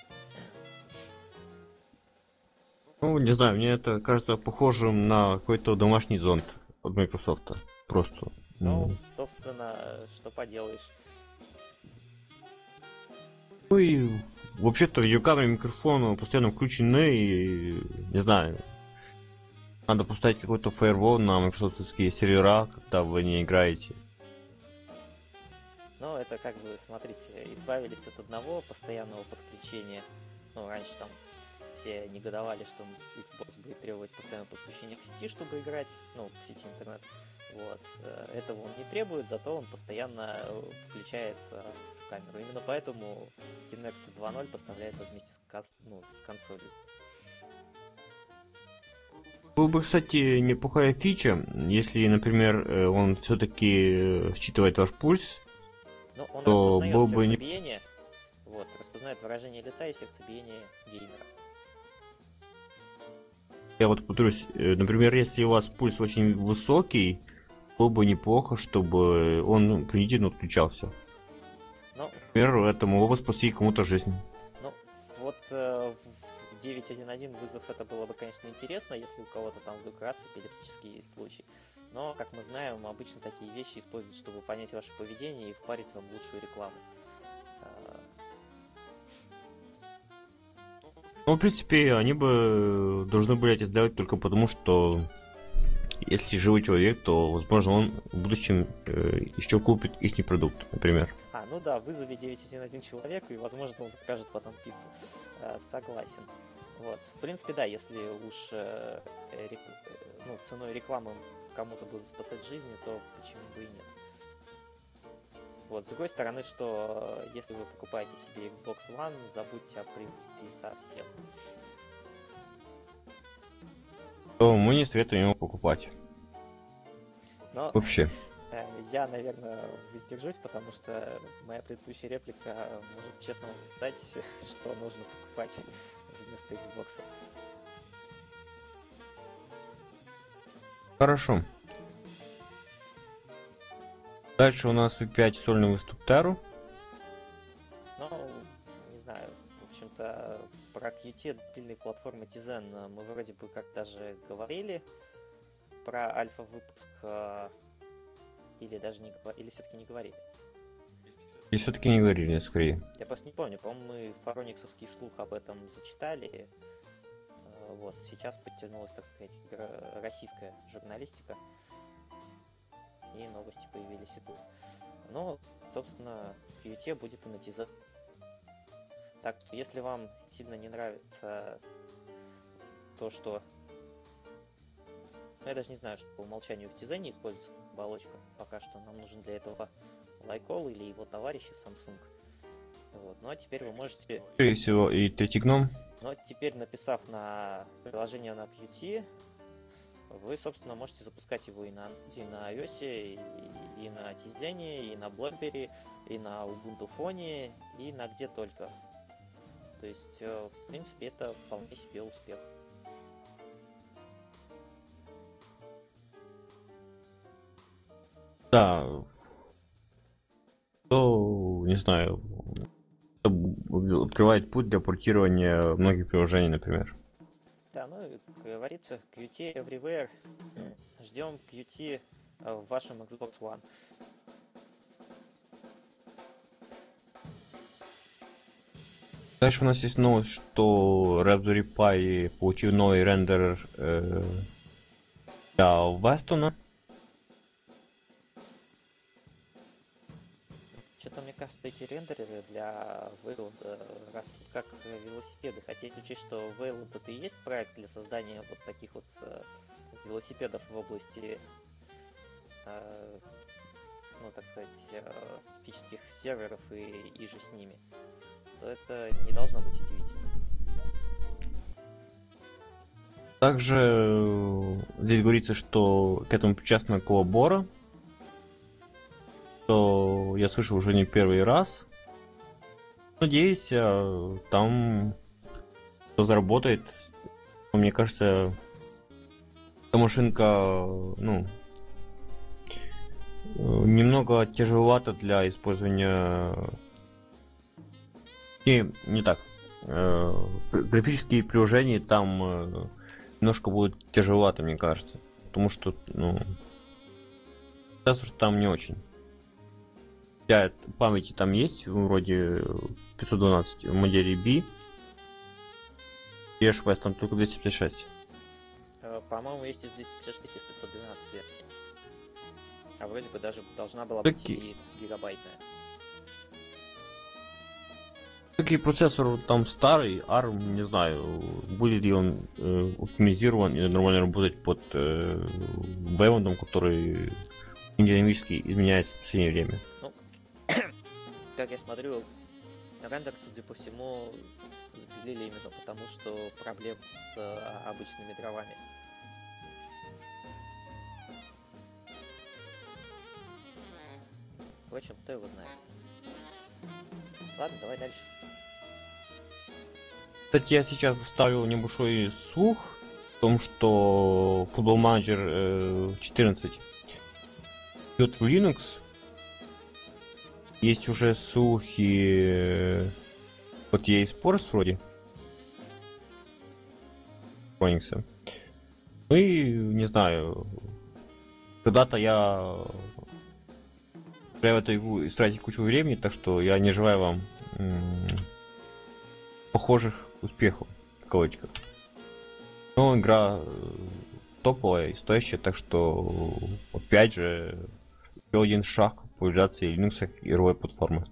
Ну, не знаю, мне это кажется похожим на какой-то домашний зонд от Microsoft. Просто. Ну, собственно, что поделаешь. Ну и вообще-то видеокамера и микрофон постоянно включены, и не знаю. Надо поставить какой-то фаервол на майкрософтовские сервера, когда вы не играете. Ну, это как бы, смотрите, избавились от одного постоянного подключения. Ну, раньше там все негодовали, что Xbox будет требовать постоянного подключения к сети, чтобы играть, ну, к сети интернет. Вот. Этого он не требует, зато он постоянно включает камеру. Именно поэтому Kinect 2.0 поставляется вместе с консолью. Было бы, кстати, неплохая фича, если, например, он все-таки считывает ваш пульс. Ну, он то распознает был бы сердцебиение, вот, распознает выражение лица и сердцебиение геймера. Я вот повторюсь, например, если у вас пульс очень высокий, было бы неплохо, чтобы он принудительно отключался. Ну, Например, это могло бы спасти кому-то жизнь. Ну, вот в 9.1.1 вызов это было бы, конечно, интересно, если у кого-то там вдруг раз эпилептический случай. Но, как мы знаем, обычно такие вещи используют, чтобы понять ваше поведение и впарить вам лучшую рекламу. Ну, в принципе, они бы должны были это сделать только потому, что если живой человек, то, возможно, он в будущем еще купит их продукт, например. Ну да, вызови 911 человек, и, возможно, он закажет потом пиццу. Согласен. Вот. В принципе, да, если уж ценой рекламы кому-то будут спасать жизни, то почему бы и нет. Вот, с другой стороны, что если вы покупаете себе Xbox One, забудьте о приводе совсем. То мы не советуем его покупать. Но вообще. Я, наверное, воздержусь, потому что моя предыдущая реплика может честно дать, что нужно покупать вместо Xbox. Хорошо. Дальше у нас опять сольный выступ Тару. Ну, не знаю, в общем-то, про Qt мобильной платформы Tizen мы вроде бы как даже говорили. Про альфа-выпуск или даже не говорили, или все-таки не говорили? Или все-таки не говорили, скорее. Я просто не помню, по-моему, мы фарониксовский слух об этом зачитали. Вот, сейчас подтянулась, так сказать, российская журналистика, и новости появились и тут. Но, собственно, в Qt будет монетизация. Так что, если вам сильно не нравится то, что... я даже не знаю, что по умолчанию в Tizen используется оболочка. Пока что нам нужен для этого Lycol или его товарищи Samsung. Вот. Ну а теперь вы можете... Скорее всего, и третий гном. Но теперь, написав на приложение на Qt, вы, собственно, можете запускать его и на iOS, и на Tizen, и на BlackBerry, и на Ubuntu Phone, и на где только. То есть, в принципе, это вполне себе успех. Да. То, не знаю, открывает путь для портирования многих приложений, например. Да, ну, как говорится, Qt everywhere. Ждем Qt в вашем Xbox One. Дальше у нас есть новость, что Raspberry Pi получил новый рендер для Weston. Что-то, мне кажется, эти рендеры для Wayland растут как велосипеды. Хотите учесть, что Wayland это и есть проект для создания вот таких вот велосипедов в области, ну, так сказать, физических серверов и же с ними, то это не должно быть удивительно. Также здесь говорится, что к этому причастна Коллабора, что я слышу уже не первый раз. Надеюсь, там все заработает. Мне кажется, эта машинка, ну, немного тяжеловата для использования. Не так. Графические приложения там немножко будут тяжеловато, мне кажется. Потому что, ну, сейчас уж там не очень. Памяти там есть, вроде 512 в модели B. Я ошибаюсь, там только 256. По-моему, есть из 256, из 512 версий. А вроде бы даже должна была быть и гигабайтная. Такой процессор там старый, ARM, не знаю, будет ли он оптимизирован и нормально работать под Wayland, который динамически изменяется в последнее время. Ну, как я смотрю, рендер, судя по всему, запилили именно потому, что проблем с обычными дровами. Впрочем, кто его знает. Ладно, давай дальше. Кстати, я сейчас вставил небольшой слух о том, что Football Manager 14 идет в Linux. Есть уже слухи от EA Sports вроде. Unix. Ну и не знаю. Когда-то я в эту игру истратить кучу времени, так что я не желаю вам похожих успехов в кавычках. Но игра топовая и стоящая, так что опять же еще один шаг к популяризации Linux как игровой платформы.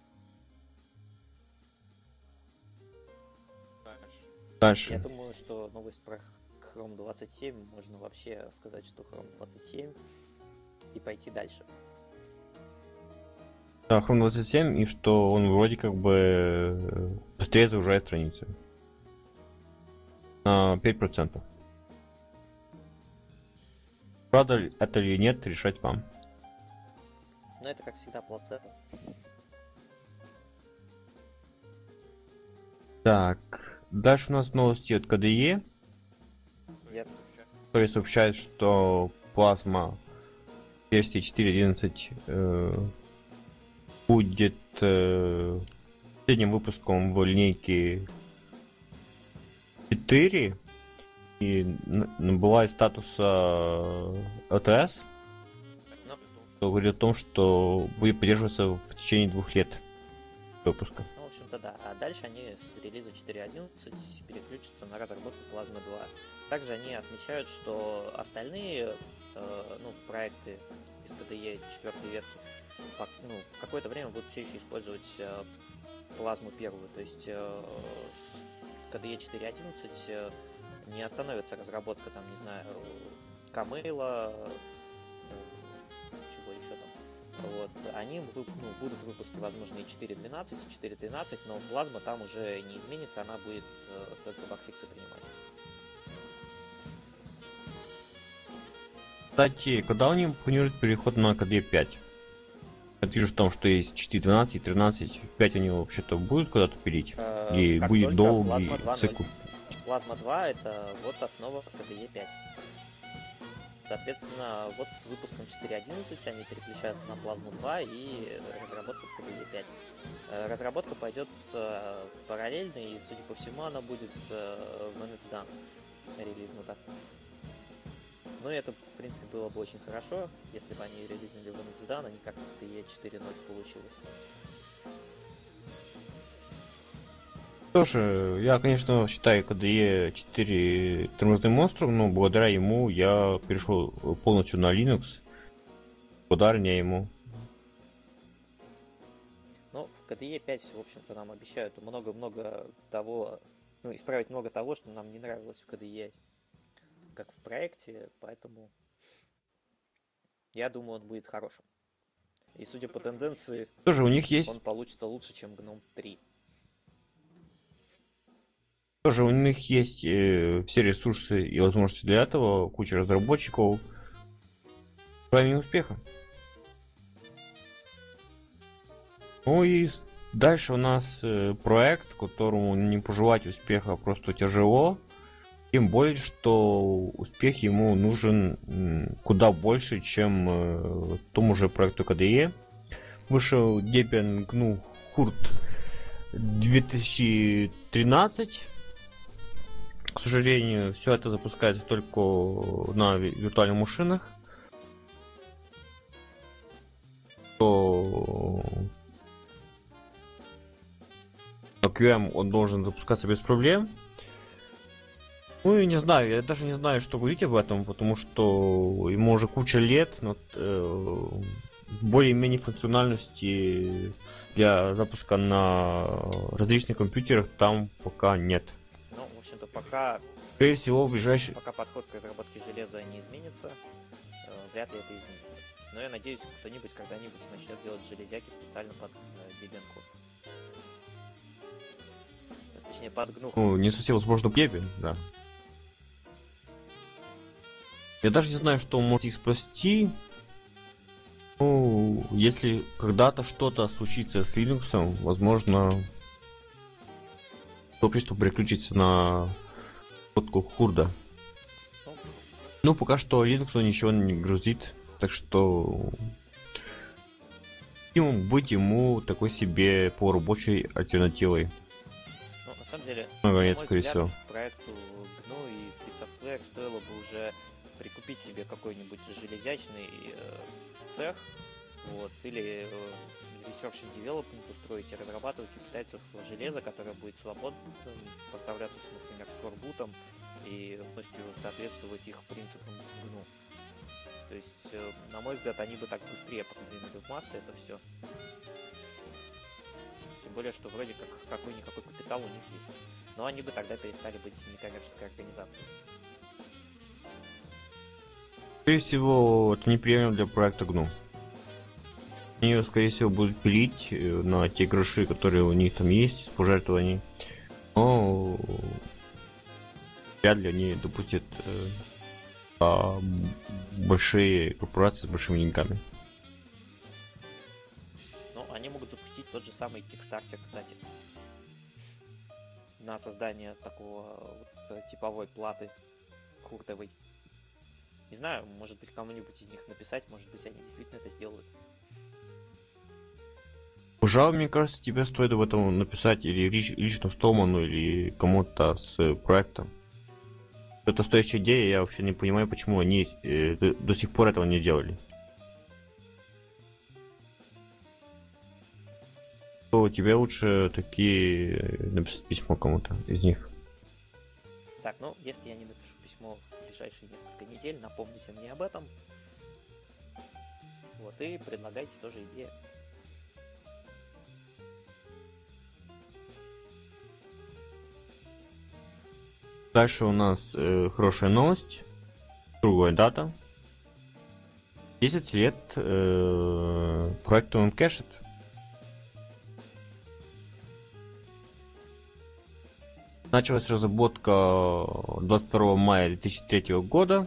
Дальше. Я думаю, что новость про Chrome 27 можно вообще сказать, что Chrome 27 и пойти дальше. Да, Chrome 27, и что он вроде как бы быстрее загружает страницу. На 5%. Правда это или нет, решать вам. Но это, как всегда, плацебо. Так, дальше у нас новости от KDE, который сообщает, что Plasma версии 4.11 будет последним выпуском в линейке 4 и набывает статуса LTS, что говорит о том, что будет поддерживаться в течение 2 лет выпуска. Ну, в общем, да. А дальше они с релиза 4.11 переключатся на разработку Plasma 2. Также они отмечают, что остальные проекты из KDE 4 ветки какое-то время будут все еще использовать Plasma 1. То есть KDE 4.11 не остановится разработка, там, не знаю, Камейла, чего еще там. Вот. Они будут выпуски, возможно, и 4.12, и 4.13, но Plasma там уже не изменится, она будет только багфиксы принимать. Кстати, когда они планируют переход на KDE 5? Я вижу там, что есть 4.12 и 13. 5 они вообще-то будут куда-то пилить? И будет долгий цикл? Plasma 2 это вот основа KDE 5. Соответственно, вот с выпуском 4.11 они переключаются на Plasma 2 и разработку KDE 5. Разработка пойдет параллельно, и, судя по всему, она будет when it's done релизнута. Ну, это, в принципе, было бы очень хорошо, если бы они релизнули when it's done, а не как с KDE 4.0 получилось. Тоже, я, конечно, считаю KDE 4 тормозным монстром, но благодаря ему я перешел полностью на Linux. Благодаря ему. Ну, в KDE 5, в общем-то, нам обещают много-много того, исправить много того, что нам не нравилось в KDE, как в проекте, поэтому я думаю, он будет хорошим. И судя по тенденции, тоже у них есть... он получится лучше, чем GNOME 3. Тоже у них есть все ресурсы и возможности для этого, куча разработчиков. Правильный успеха. Ну и дальше у нас проект, которому не пожелать успеха просто тяжело. Тем более, что успех ему нужен куда больше, чем тому же проекту KDE. Вышел Debian GNU Hurt 2013. К сожалению, все это запускается только на виртуальных машинах. На QM он должен запускаться без проблем. Ну и не знаю, я даже не знаю, что говорить об этом, потому что ему уже куча лет, но более-менее функциональности для запуска на различных компьютерах там пока нет. Ну, в общем-то, пока... Скорее всего, в ближайший... Пока подход к разработке железа не изменится, вряд ли это изменится. Но я надеюсь, кто-нибудь когда-нибудь начнет делать железяки специально под Debian Core. Точнее, под GNU. Ну, не совсем возможно Debian, да. Я даже не знаю, что может их спасти. Ну, если когда-то что-то случится с Linux, возможно, общество переключится на фотку Хурда. Ну, пока что Linux он ничего не грузит, так что быть ему такой себе по рабочей альтернативой. Ну, на самом деле, нет, скорее всего. Проекту GNU и Free Software стоило бы уже прикупить себе какой-нибудь железячный цех, вот, или research and development устроить и разрабатывать у китайцев железо, которое будет свободно поставляться, например, с корбутом и полностью соответствовать их принципам GNU. То есть, на мой взгляд, они бы так быстрее продвинули в массы это все. Тем более, что вроде как какой-никакой капитал у них есть. Но они бы тогда перестали быть некоммерческой организацией. Скорее всего, это неприемлемо для проекта GNU. Они ее, скорее всего, будут пилить на те гроши, которые у них там есть, с пожертвований. Но вряд ли они допустят большие корпорации с большими деньгами. Ну, они могут запустить тот же самый Kickstarter, кстати, на создание такого вот типовой платы хуртовой. Не знаю, может быть, кому-нибудь из них написать, может быть, они действительно это сделают. Пожалуй, мне кажется, тебе стоит об этом написать или лично Столману, или кому-то с проектом. Это стоящая идея, я вообще не понимаю, почему они до сих пор этого не делали. то тебе лучше такие написать письмо кому-то из них. Так, ну, если я не напишу письмо в ближайшие несколько недель, напомните мне об этом. Вот, и предлагайте тоже идеи. Дальше у нас хорошая новость. Другая дата. 10 лет проекту Memcached. Началась разработка 22 мая 2003 года.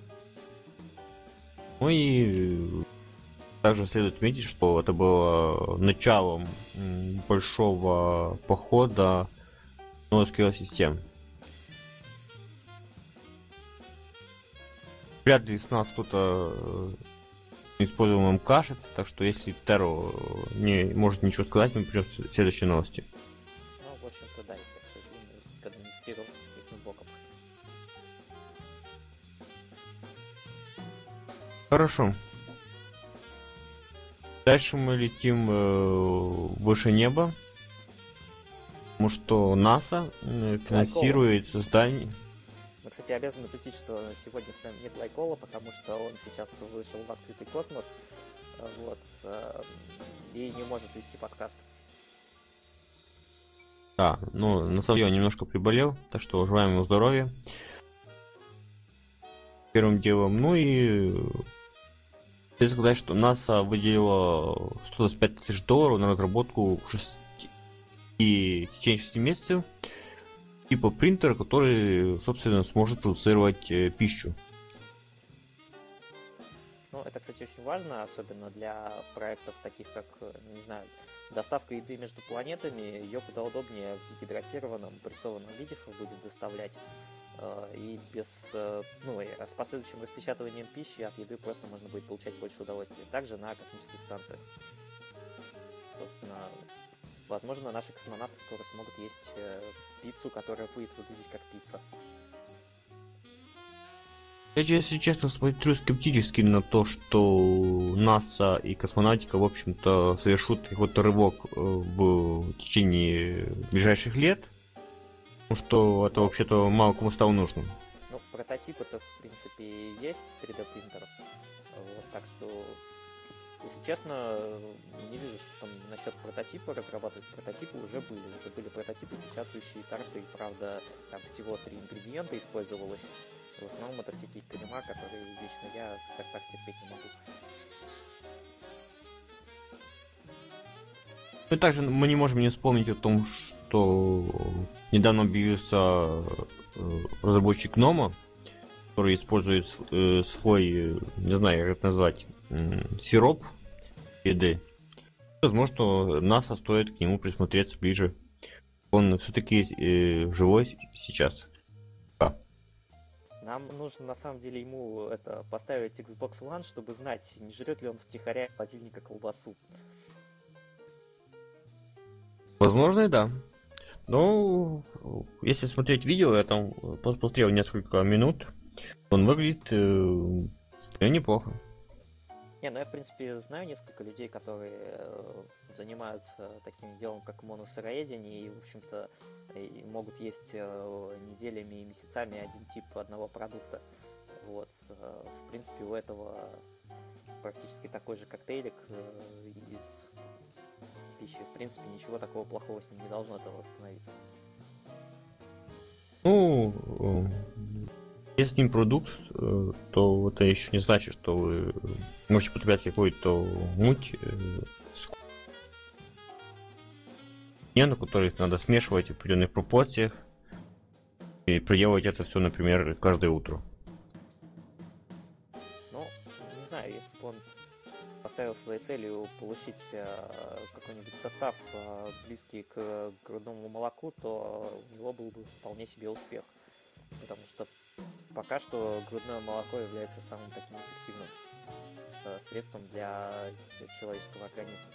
Ну и также следует отметить, что это было началом большого похода NoSQL-систем. Вряд ли с нас кто-то использовал Memcached, так что если Теро не может ничего сказать, мы перейдем к следующей новости. Ну, в общем-то, да, я, к сожалению, администрировал этим блоком. Хорошо. Дальше мы летим выше неба, потому что НАСА финансирует создание... Мы, кстати, обязаны отметить, что сегодня с нами нет Лайкола, потому что он сейчас вышел в открытый космос, вот, и не может вести подкаст. Да, ну, на самом деле он немножко приболел, так что желаем ему здоровья. Первым делом, ну и... Если сказать, что НАСА выделила $125 тысяч на разработку в течение 6 месяцев типа принтера, который, собственно, сможет продуцировать пищу. Ну, это, кстати, очень важно, особенно для проектов таких, как, не знаю, доставка еды между планетами. Ее куда удобнее в дегидратированном, прессованном виде будет доставлять. И без, ну, и с последующим распечатыванием пищи от еды просто можно будет получать больше удовольствия. Также на космических станциях. Собственно, возможно, наши космонавты скоро смогут есть пиццу, которая будет выглядеть как пицца. Я, если честно, смотрю скептически на то, что НАСА и космонавтика, в общем-то, совершут какой-то рывок в течение ближайших лет. Потому что это вообще-то мало кому стало нужным. Ну, прототипы-то, в принципе, есть 3D принтеров. Вот, так что, если честно, не вижу, что там насчет прототипа, разрабатывать прототипы уже были прототипы, печатающие торты. Правда, там всего 3 ингредиента использовалось. В основном это всякие крема, которые лично я как так терпеть не могу. Ну и также мы не можем не вспомнить о том, что недавно объявился разработчик Gnomo, который использует свой, не знаю, как это назвать, сироп еды. Возможно, что НАСА стоит к нему присмотреться ближе. Он все-таки живой сейчас. Да. Нам нужно, на самом деле, ему это поставить Xbox One, чтобы знать, не жрет ли он втихаря холодильника колбасу. Возможно, и да. Но если смотреть видео, я там посмотрел несколько минут, он выглядит неплохо. Не, ну я, в принципе, знаю несколько людей, которые занимаются таким делом, как моносыроедение, и, в общем-то, и могут есть неделями и месяцами один тип одного продукта. Вот. В принципе, у этого практически такой же коктейлик из пищи. В принципе, ничего такого плохого с ним не должно этого становиться. Ну, если ним продукт, то это еще не значит, что вы можете потреблять какую-то муть, на которых надо смешивать в определенных пропорциях и проделывать это все, например, каждое утро. Ну, не знаю, если бы он поставил своей целью получить какой-нибудь состав близкий к грудному молоку, то у него был бы вполне себе успех. Потому что пока что грудное молоко является самым таким эффективным средством для человеческого организма.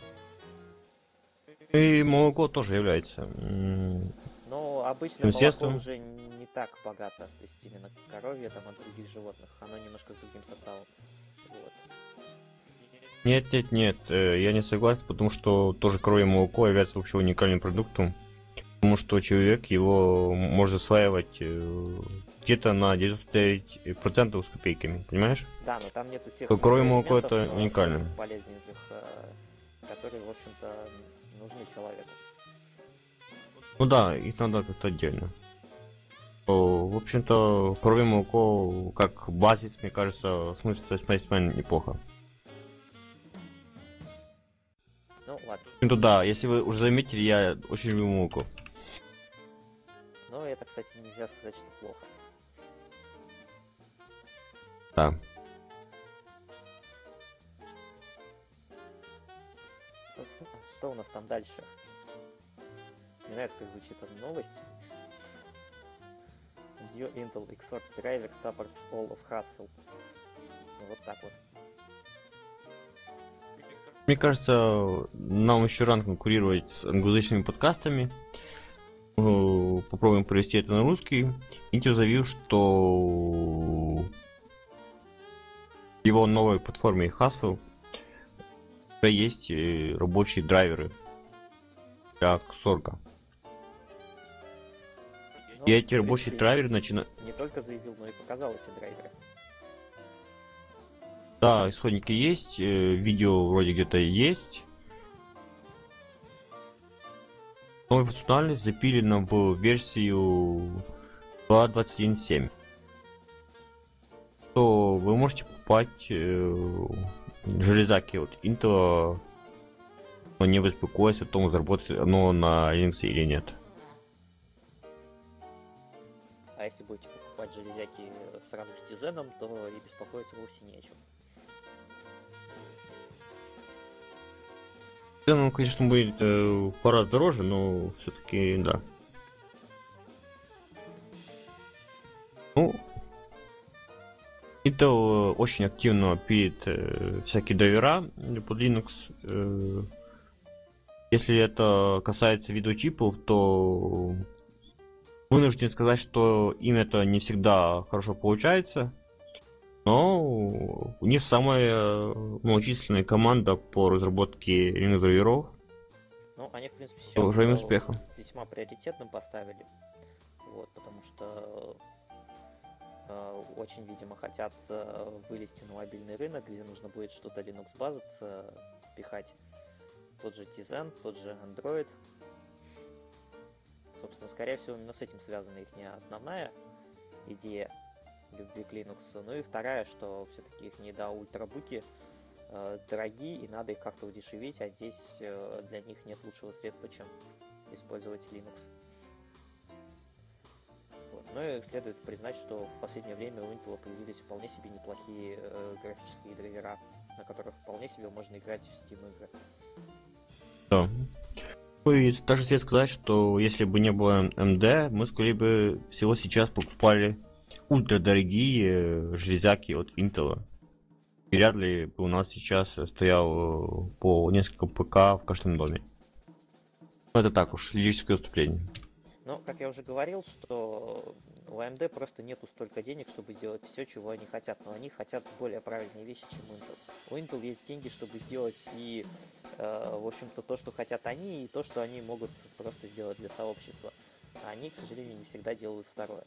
И молоко тоже является. Но обычное молоко уже не так богато. То есть именно коровье там от других животных. Оно немножко с другим составом. Вот. Нет, я не согласен, потому что тоже коровье молоко является вообще уникальным продуктом, потому что человек его может засваивать где-то на 99% с копейками, понимаешь? Да, но там нету тех То коровье молоко микроэлементов, это уникально. полезненьких, которые, в общем-то, нужны человеку. Ну да, их надо как-то отдельно. В общем-то, коровье молоко как базис, мне кажется, смотрится весьма неплохо. Ну, ладно. Ну да, если вы уже заметили, я очень люблю молоко. Но это, кстати, нельзя сказать, что плохо. Да. Собственно, что у нас там дальше? Мне нравится, как звучит эта новость. New Intel Xorg Driver supports all of Haswell. Вот так вот. Мне кажется, нам еще рано конкурировать с англоязычными подкастами. Попробуем перевести это на русский. Intel заявил, что в его новой платформе Haswell уже есть рабочие драйверы для Xorg. Ну, И эти в рабочие принципе, драйверы начинают... не только заявил, но и показал эти драйверы. Да, исходники есть, видео вроде где-то есть. Новая функциональность запилена в версию 2.21.7. То вы можете покупать железаки от Intel, но не беспокоясь о том, заработает оно на Linux или нет. А если будете покупать железяки сразу с Тизеном, то и беспокоиться вовсе не о чем. Цена, конечно, будет в пора дороже, но все-таки да. Ну, Intel очень активно пилит всякие драйвера под Linux. Если это касается видеочипов, то вынужден сказать, что им это не всегда хорошо получается. Но у них самая малочисленная команда по разработке Linux драйверов. Ну, они, в принципе, сейчас Уже им это успехом. весьма приоритетным поставили. Вот, потому что очень, видимо, хотят вылезти на мобильный рынок, где нужно будет что-то Linux базы пихать. Тот же Tizen, тот же Android. Собственно, скорее всего, именно с этим связана их не основная идея любви к Linux. Ну и вторая, что все-таки их ультрабуки дорогие, и надо их как-то удешевить, а здесь для них нет лучшего средства, чем использовать Linux. Вот. Ну и следует признать, что в последнее время у Intel появились вполне себе неплохие графические драйвера, на которых вполне себе можно играть в Steam игры. Да. И также следует сказать, что если бы не было AMD, мы, скорее бы всего, сейчас покупали ультрадорогие железяки от Intel. И вряд ли бы у нас сейчас стоял по несколько ПК в каждом доме. Это так уж, лирическое выступление. Ну, как я уже говорил, что у AMD просто нету столько денег, чтобы сделать все, чего они хотят. Но они хотят более правильные вещи, чем Intel. У Intel есть деньги, чтобы сделать и, в общем-то, то, что хотят они, и то, что они могут просто сделать для сообщества. А они, к сожалению, не всегда делают второе.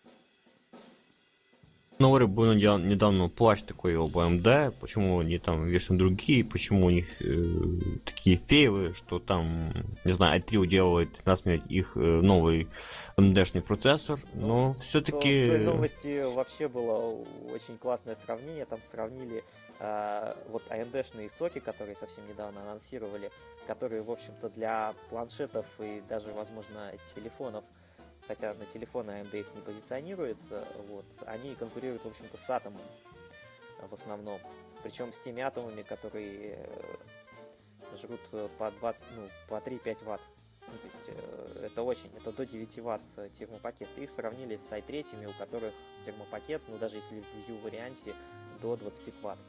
Ну, был недавно плащ такой об AMD, почему они там вешают другие, почему у них такие фейлы, что там, не знаю, i3 делает насмерть их новый AMD-шный процессор, но все-таки... В той новости вообще было очень классное сравнение, там сравнили вот AMD-шные соки, которые совсем недавно анонсировали, которые, в общем-то, для планшетов и даже, возможно, телефонов, хотя на телефоны AMD их не позиционирует, вот, они конкурируют, в общем-то, с атомом в основном. Причем с теми атомами, которые жрут по 3-5 ватт. Ну, то есть это до 9 ватт термопакет. Их сравнили с i3, у которых термопакет, ну даже если в U-варианте, до 20 ватт.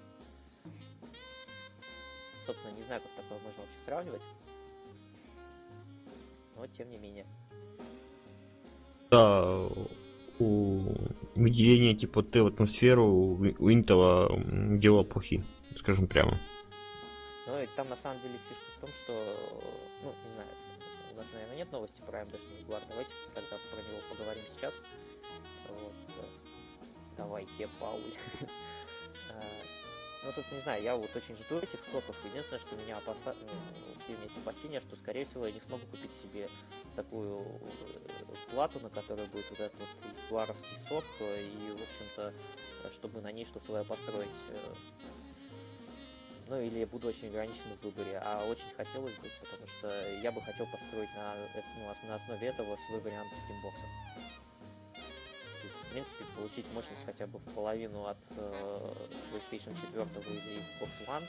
Собственно, не знаю, как такое можно вообще сравнивать. Но тем не менее. Да, у выделения типа Т в атмосферу у Intel дело плохи, скажем прямо. Но там на самом деле фишка в том, что, ну, не знаю, у нас, наверное, нет новости про AMD Jaguar. Давайте тогда про него поговорим сейчас. Вот. Давайте, Пауль. Ну, собственно, не знаю, я вот очень жду этих соков. Единственное, что меня есть опасения, что, скорее всего, я не смогу купить себе такую плату, на которой будет вот этот вот ягуаровский сок, и, в общем-то, чтобы на ней что свое построить. Ну, или я буду очень ограничен в выборе, а очень хотелось бы, потому что я бы хотел построить на основе этого свой вариант Steambox. То есть, в принципе, получить мощность хотя бы в половину от PlayStation 4 или Xbox One,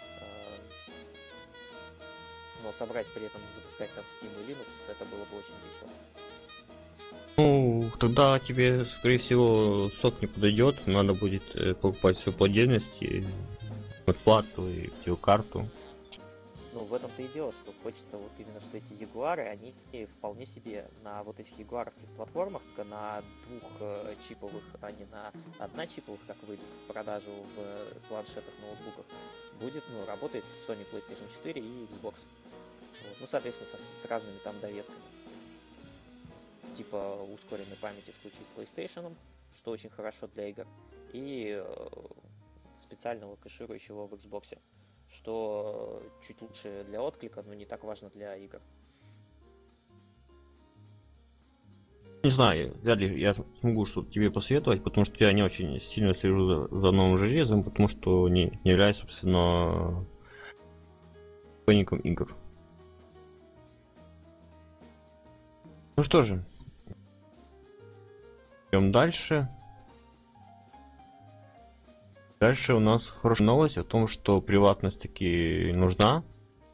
но собрать при этом, запускать там Steam и Linux, это было бы очень весело. Ну, тогда тебе, скорее всего, сок не подойдет, надо будет покупать все по отдельности, плату и видеокарту. Ну, в этом-то и дело, что хочется вот именно, что эти ягуары, они вполне себе на вот этих ягуаровских платформах, на двухчиповых, а не на одночиповых, как выйдет в продажу в планшетах, ноутбуках, будет, ну, работает Sony PlayStation 4 и Xbox. Вот. Ну, соответственно, с разными там довесками. Типа ускоренной памяти в случае с PlayStation, что очень хорошо для игр, и специального кэширующего в Xbox, что чуть лучше для отклика, но не так важно для игр. Не знаю, вряд ли я смогу что-то тебе посоветовать, потому что я не очень сильно слежу за новым железом, потому что не являюсь, собственно, поклонником игр. Ну что же, идем дальше. Дальше у нас хорошая новость о том, что приватность таки нужна.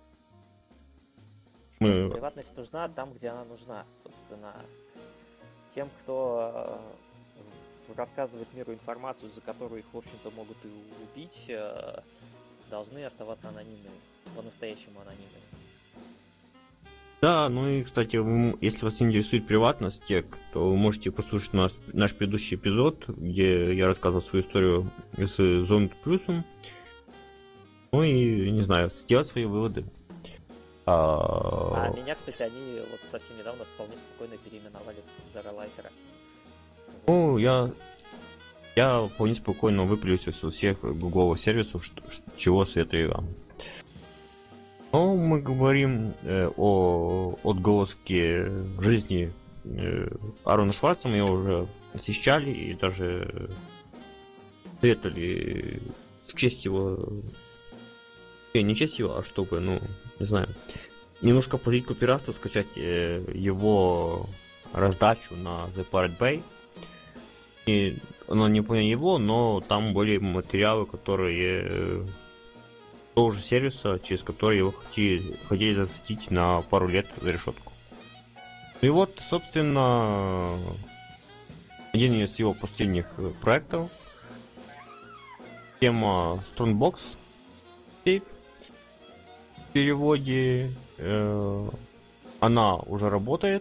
Приватность нужна там, где она нужна, собственно. Тем, кто рассказывает миру информацию, за которую их, в общем-то, могут и убить, должны оставаться анонимными, по-настоящему анонимными. Да, ну и, кстати, если вас интересует приватность, то вы можете послушать наш предыдущий эпизод, где я рассказывал свою историю с Zone плюсом. Ну и, не знаю, сделать свои выводы. А меня, кстати, они вот совсем недавно вполне спокойно переименовали в Zara Lifera. Ну, я вполне спокойно выпилюсь из всех гугловых сервисов, чего советую вам. Но мы говорим о отголоске жизни Аарона Шварца, мы его уже посещали и даже советовали в честь его... Не честь его, а чтобы, ну, не знаю, немножко позить копирасту, скачать его раздачу на The Pirate Bay. И она не поняла его, но там были материалы, которые того же сервиса, через который его хотели засадить на пару лет за решетку. И вот, собственно, один из его последних проектов, тема Strongbox Safe, в переводе, она уже работает,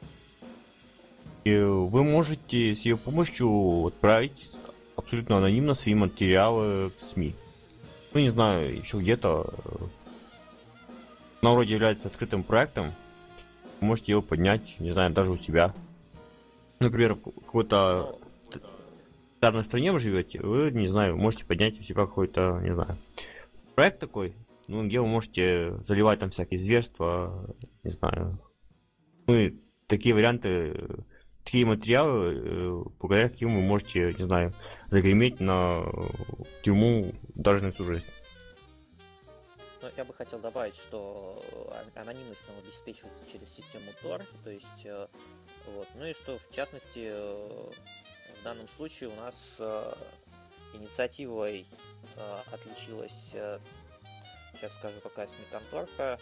и вы можете с ее помощью отправить абсолютно анонимно свои материалы в СМИ. Ну, не знаю, еще где-то. Она вроде является открытым проектом. Вы можете его поднять, не знаю, даже у себя. Например, в какой-то старой стране вы живете, вы, не знаю, можете поднять у себя какой-то, не знаю, проект такой, ну, где вы можете заливать там всякие зверства, не знаю. Ну, и такие варианты, такие материалы, благодаря каким вы можете, не знаю, загреметь в тюрьму даже на всю жизнь. Но я бы хотел добавить, что анонимность нам обеспечивается через систему Tor, то есть, вот, ну и что, в частности, в данном случае у нас инициативой отличилась, сейчас скажу, какая СМИ-конторка,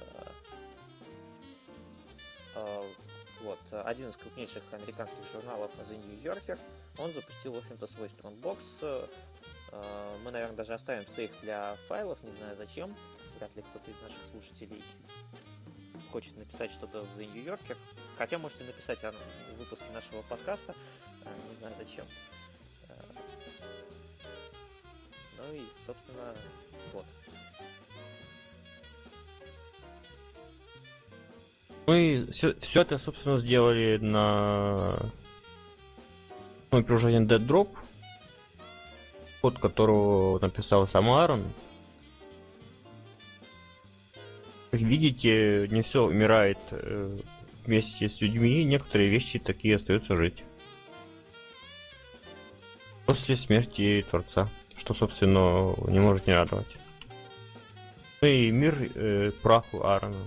вот, один из крупнейших американских журналов The New Yorker, он запустил, в общем-то, свой Strongbox. Мы, наверное, даже оставим сейф для файлов, не знаю зачем. Вряд ли кто-то из наших слушателей хочет написать что-то в The New Yorker. Хотя можете написать о выпуске нашего подкаста, не знаю зачем. Ну и, собственно, вот. Мы все это, собственно, сделали на приложении Dead Drop, код которого написал сам Аарон. Как видите, не все умирает вместе с людьми, некоторые вещи такие остаются жить после смерти Творца, что, собственно, не может не радовать. Ну и мир праху Аарона.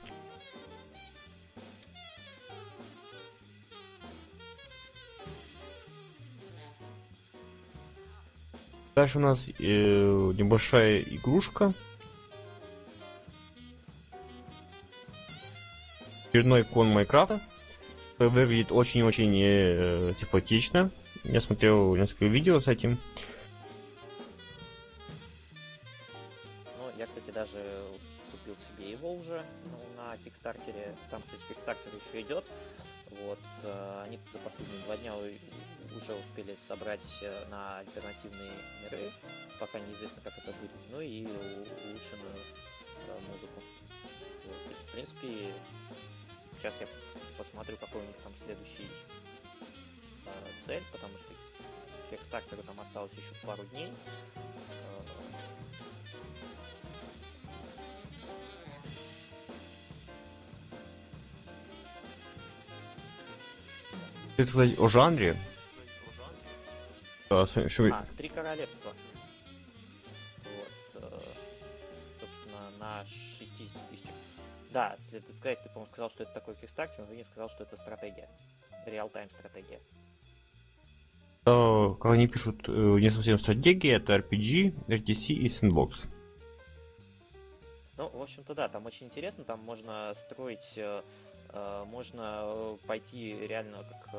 Дальше у нас небольшая игрушка. Очередной кон Майнкрафта. Выглядит очень-очень симпатично. Я смотрел несколько видео с этим. Ну, я, кстати, даже купил себе его уже на Кикстартере. Там, кстати, Кикстартер еще идет. Вот, они за последние 2 дня уже успели собрать на альтернативные миры, пока неизвестно, как это будет, ну и улучшенную музыку. Вот, то есть, в принципе, сейчас я посмотрю, какой у них там следующий цель, потому что Кикстартеру там осталось еще пару дней. Если сказать о жанре, Три королевства. Вот, собственно, на 60 тысячах. Да, следует сказать, ты, по-моему, сказал, что это такой кикстартер, но ты не сказал, что это стратегия. Реал-тайм стратегия. как они пишут, не совсем стратегия, это RPG, RTC и Sandbox. Ну, в общем-то, да, там очень интересно, там можно строить, можно пойти реально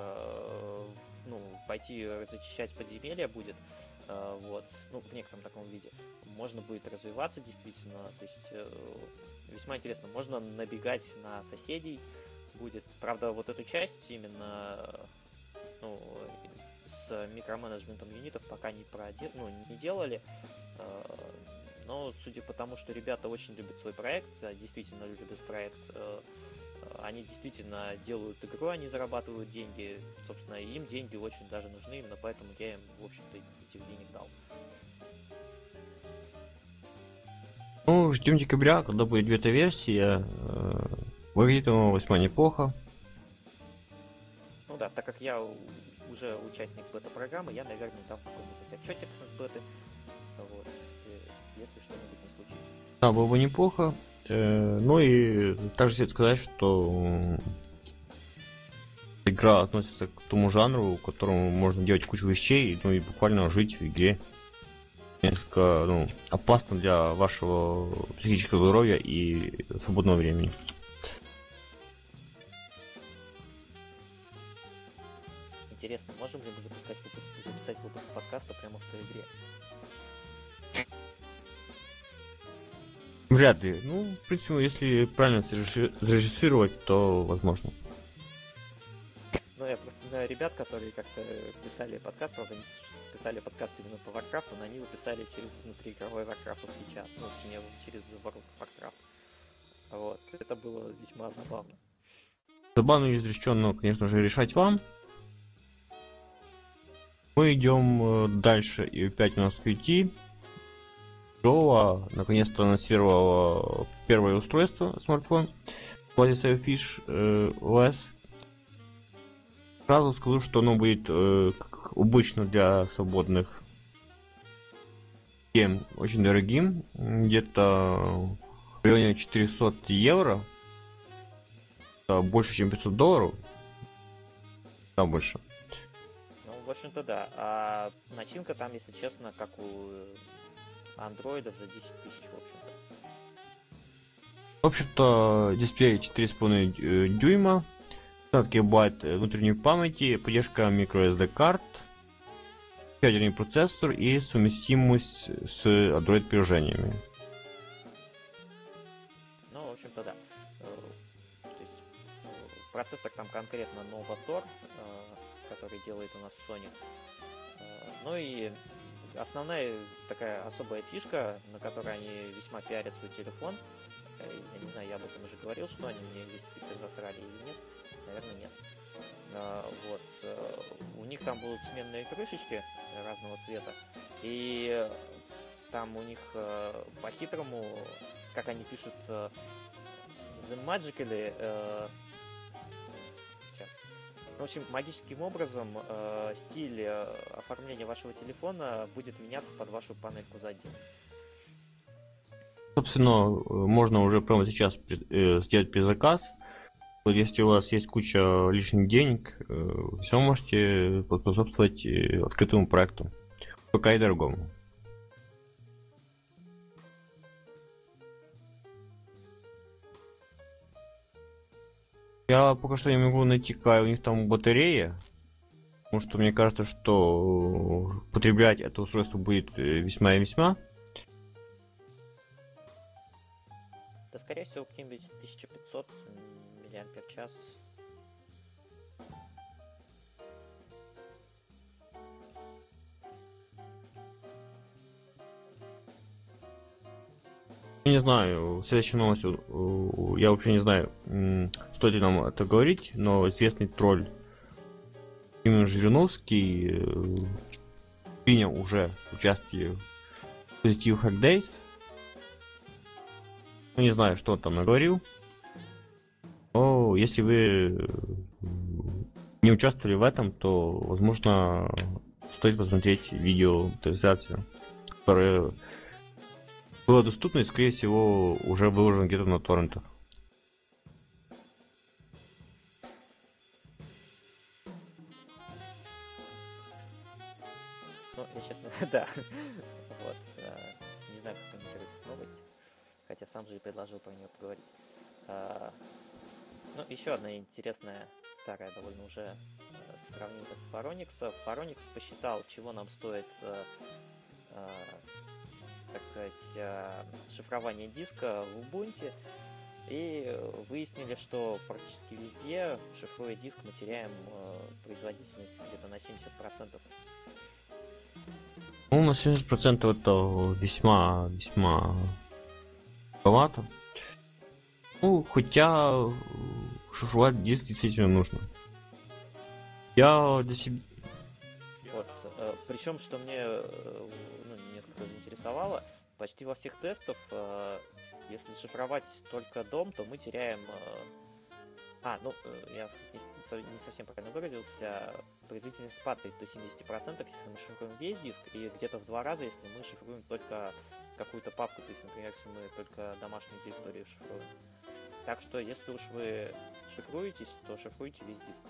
пойти зачищать подземелья будет, вот, ну, в некотором таком виде. Можно будет развиваться действительно, то есть весьма интересно. Можно набегать на соседей будет. Правда, вот эту часть именно, с микроменеджментом юнитов пока не делали. Но судя по тому, что ребята очень любят свой проект, действительно любят проект, они действительно делают игру, они зарабатывают деньги, собственно, и им деньги очень даже нужны, именно поэтому я им, в общем-то, этих денег дал. Ну, ждем декабря, когда будет бета-версия. Выглядит оно весьма неплохо. Ну да, так как я уже участник бета-программы, я, наверное, дам какой-нибудь отчетик с беты, вот, если что-нибудь не случится. Да, было бы неплохо. Ну и также стоит сказать, что игра относится к тому жанру, в котором можно делать кучу вещей, ну и буквально жить в игре. Несколько опасно для вашего психического здоровья и свободного времени. Интересно, можем ли мы записать выпуск подкаста прямо в той игре? Вряд ли. Ну, в принципе, если правильно зарежиссировать, то возможно. Ну, я просто знаю ребят, которые как-то писали подкаст, правда, не писали подкаст именно по Warcraft, но они его писали через внутриигровой Warcraft свеча, точнее, через World of Warcraft. Вот, это было весьма забавно. Забавно и изреченно, конечно же, решать вам. Мы идем дальше, и опять у нас впереди. Java наконец-то анонсировала первое устройство, смартфон, вроде Sailfish OS. Сразу скажу, что оно будет, как обычно для свободных тем, очень дорогим, где-то в районе 400 евро, это больше, чем $500, там больше. Ну, в общем-то, да. А начинка там, если честно, как у андроидов за 10 тысяч, в общем-то. В общем-то, дисплей 4,5 дюйма, 15 гигабайт внутренней памяти, поддержка microSD карт, ядерный процессор и совместимость с Android приложениями. Ну, в общем-то, да. То есть процессор там конкретно Nova Tor, который делает у нас Sony. Ну и основная такая особая фишка, на которой они весьма пиарят свой телефон, Я не знаю, я об этом уже говорил, что они мне весь Twitter засрали или нет. Наверное, нет. Вот. У них там будут сменные крышечки разного цвета. И там у них по-хитрому, как они пишут, The Magically... Сейчас. В общем, магическим образом стиль оформления вашего телефона будет меняться под вашу панельку заднюю. Собственно, можно уже прямо сейчас сделать предзаказ. Если у вас есть куча лишних денег, все можете поспособствовать открытому проекту. Пока и дорогому. Я пока что не могу найти, какая у них там батарея. Потому что мне кажется, что потреблять это устройство будет весьма и весьма. Да, скорее всего, где-нибудь 1500 мАч. Я не знаю, следующая новость, я вообще не знаю, стоит ли нам это говорить, но известный тролль Тимон Жириновский принял уже участие в Positive Hack Days. Ну, не знаю, что он там наговорил. Но если вы не участвовали в этом, то, возможно, стоит посмотреть видео трансляцию, которая была доступна и, скорее всего, уже выложена где-то на торрентах. Ну, я честно, да. Вот. Не знаю, как комментировать эту новость. Хотя сам же и предложил про нее поговорить. Ну, еще одна интересная, старая довольно уже сравнение с Pharonix. Pharonix посчитал, чего нам стоит, так сказать, шифрование диска в Ubuntu. И выяснили, что практически везде, шифруя диск, мы теряем производительность где-то на 70%. Ну, на 70% это весьма маловато. Ну, хотя шифровать диск действительно нужно. Я для себя... Вот. Причем, что мне несколько заинтересовало, почти во всех тестах, если шифровать только дом, то мы теряем... я не совсем правильно выразился. Производительность падает до 70%, если мы шифруем весь диск, и где-то в 2 раза, если мы шифруем только какую-то папку, то есть, например, если мы только домашнюю директорию шифруем. Так что, если уж вы шифруетесь, то шифруйте весь диск.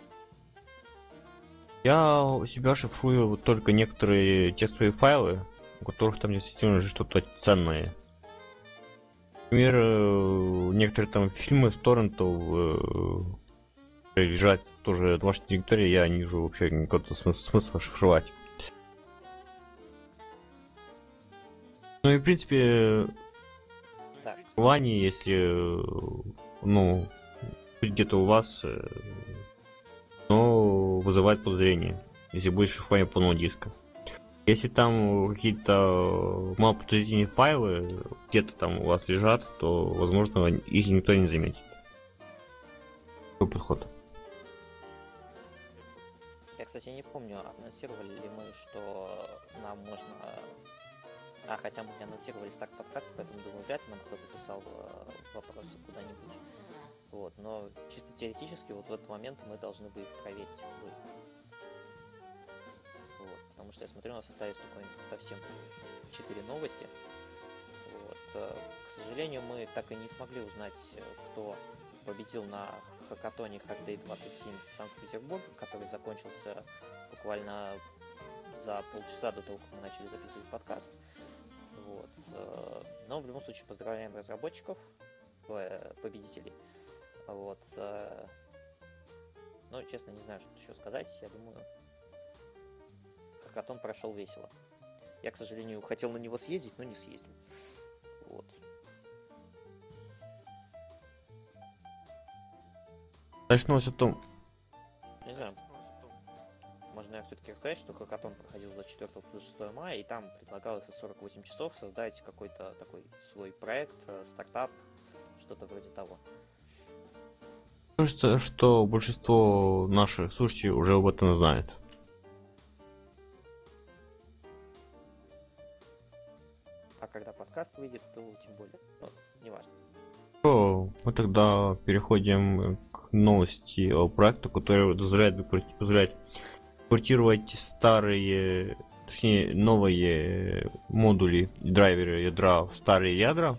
Я у себя шифрую вот только некоторые текстовые файлы, у которых там действительно же что-то ценное. Например, некоторые там фильмы с торрентов лежат тоже в вашей директории, я не вижу вообще никакого смысла шифровать. Ну и в принципе, в плане, если где-то у вас, но вызывает подозрение, если будет шифрование полного диска. Если там какие-то малоподозрительные файлы где-то там у вас лежат, то, возможно, их никто не заметит. Такой подход. Я, кстати, не помню, анонсировали ли мы, что нам можно... хотя мы не анонсировали старт подкаста, поэтому, думаю, вряд ли нам кто-то писал вопросы куда-нибудь. Вот, но чисто теоретически вот в этот момент мы должны бы их проверить. Вот, потому что я смотрю, у нас остались только совсем 4 новости. Вот. К сожалению, мы так и не смогли узнать, кто победил на хакатоне Hack Day 27 в Санкт-Петербурге, который закончился буквально за полчаса до того, как мы начали записывать подкаст. Вот. Но в любом случае поздравляем разработчиков, победителей. Вот. Но, честно, не знаю, что еще сказать. Я думаю, хакатон прошел весело. Я, к сожалению, хотел на него съездить, но не съездил. Вот. Дальше новость о том. Не знаю. Можно я все-таки рассказать, что хакатон проходил 24 плюс 6 мая, и там предлагалось за 48 часов создать какой-то такой свой проект, стартап, что-то вроде того. Кажется, что большинство наших слушателей уже об этом знает. А когда подкаст выйдет, то тем более. Ну, неважно. Мы тогда переходим к новости о проекту, который позволяет портировать старые, точнее новые модули и драйверы ядра в старые ядра.